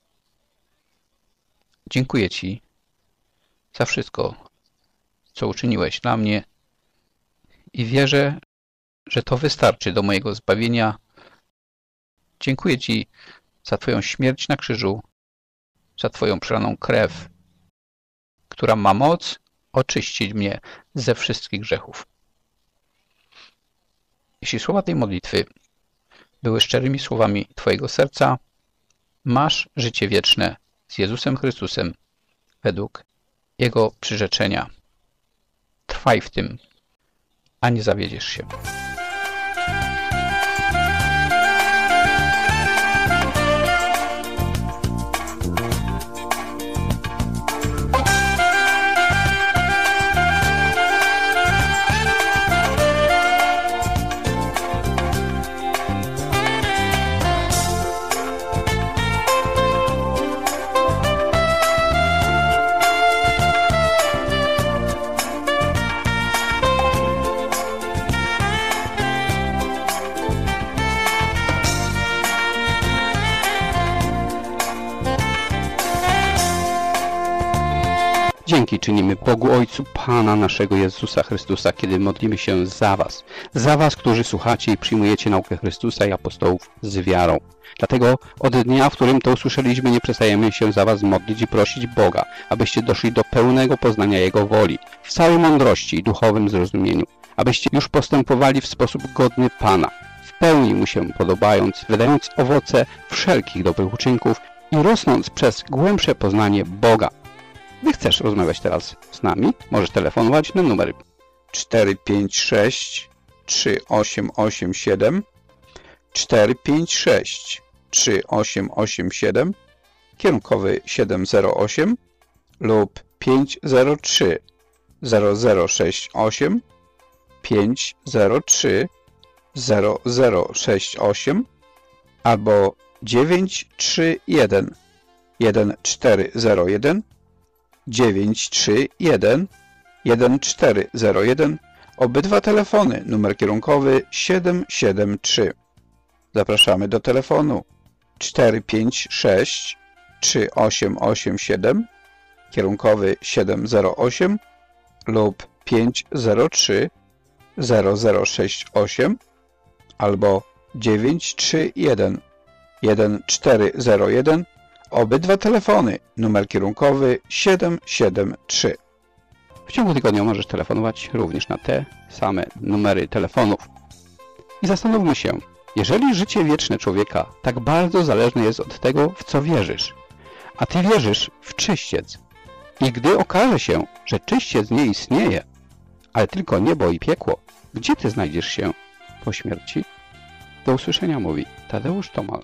Dziękuję Ci za wszystko, co uczyniłeś dla mnie i wierzę, że to wystarczy do mojego zbawienia. Dziękuję Ci za Twoją śmierć na krzyżu, za Twoją przelaną krew, która ma moc oczyścić mnie ze wszystkich grzechów. Jeśli słowa tej modlitwy były szczerymi słowami Twojego serca, masz życie wieczne z Jezusem Chrystusem według Jego przyrzeczenia. Trwaj w tym, a nie zawiedziesz się. Dzięki czynimy Bogu Ojcu Pana naszego Jezusa Chrystusa, kiedy modlimy się za was, którzy słuchacie i przyjmujecie naukę Chrystusa i apostołów z wiarą. Dlatego od dnia, w którym to usłyszeliśmy, nie przestajemy się za was modlić i prosić Boga, abyście doszli do pełnego poznania Jego woli, w całej mądrości i duchowym zrozumieniu, abyście już postępowali w sposób godny Pana, w pełni Mu się podobając, wydając owoce wszelkich dobrych uczynków i rosnąc przez głębsze poznanie Boga. Gdy chcesz rozmawiać teraz z nami, możesz telefonować na numer 456 3887 456 3887 kierunkowy 708 lub 503 0068 503 0068 albo 931 1401 931 1401. Obydwa telefony, numer kierunkowy 773. Zapraszamy do telefonu 456 3887, kierunkowy 708 lub 503 0068 albo 931 1401. Obydwa telefony, numer kierunkowy 773. W ciągu tygodnia możesz telefonować również na te same numery telefonów. I zastanówmy się, jeżeli życie wieczne człowieka tak bardzo zależne jest od tego, w co wierzysz, a ty wierzysz w czyściec, i gdy okaże się, że czyściec nie istnieje, ale tylko niebo i piekło, gdzie ty znajdziesz się po śmierci? Do usłyszenia, mówi Tadeusz Tomal.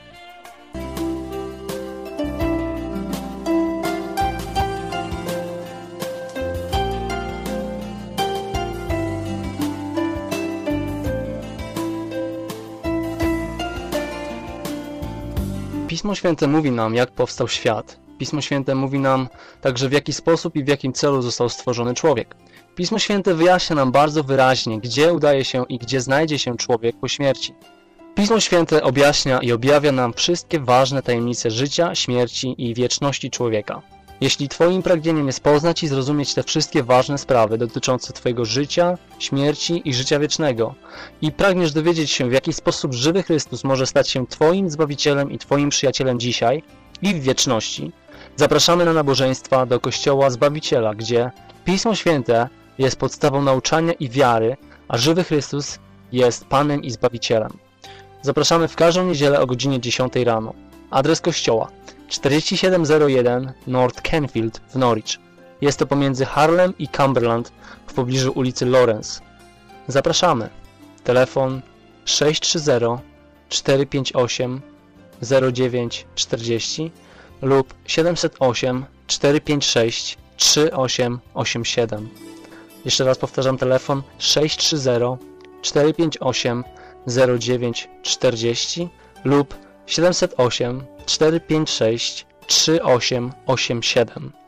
Pismo Święte mówi nam, jak powstał świat. Pismo Święte mówi nam także, w jaki sposób i w jakim celu został stworzony człowiek. Pismo Święte wyjaśnia nam bardzo wyraźnie, gdzie udaje się i gdzie znajdzie się człowiek po śmierci. Pismo Święte objaśnia i objawia nam wszystkie ważne tajemnice życia, śmierci i wieczności człowieka. Jeśli Twoim pragnieniem jest poznać i zrozumieć te wszystkie ważne sprawy dotyczące Twojego życia, śmierci i życia wiecznego i pragniesz dowiedzieć się, w jaki sposób żywy Chrystus może stać się Twoim Zbawicielem i Twoim przyjacielem dzisiaj i w wieczności, zapraszamy na nabożeństwa do Kościoła Zbawiciela, gdzie Pismo Święte jest podstawą nauczania i wiary, a żywy Chrystus jest Panem i Zbawicielem. Zapraszamy w każdą niedzielę o godzinie 10 rano. Adres kościoła 4701 North Canfield w Norwich. Jest to pomiędzy Harlem i Cumberland w pobliżu ulicy Lawrence. Zapraszamy. Telefon 630 458 0940 lub 708 456 3887. Jeszcze raz powtarzam, telefon 630 458 0940 lub 708 456 3887.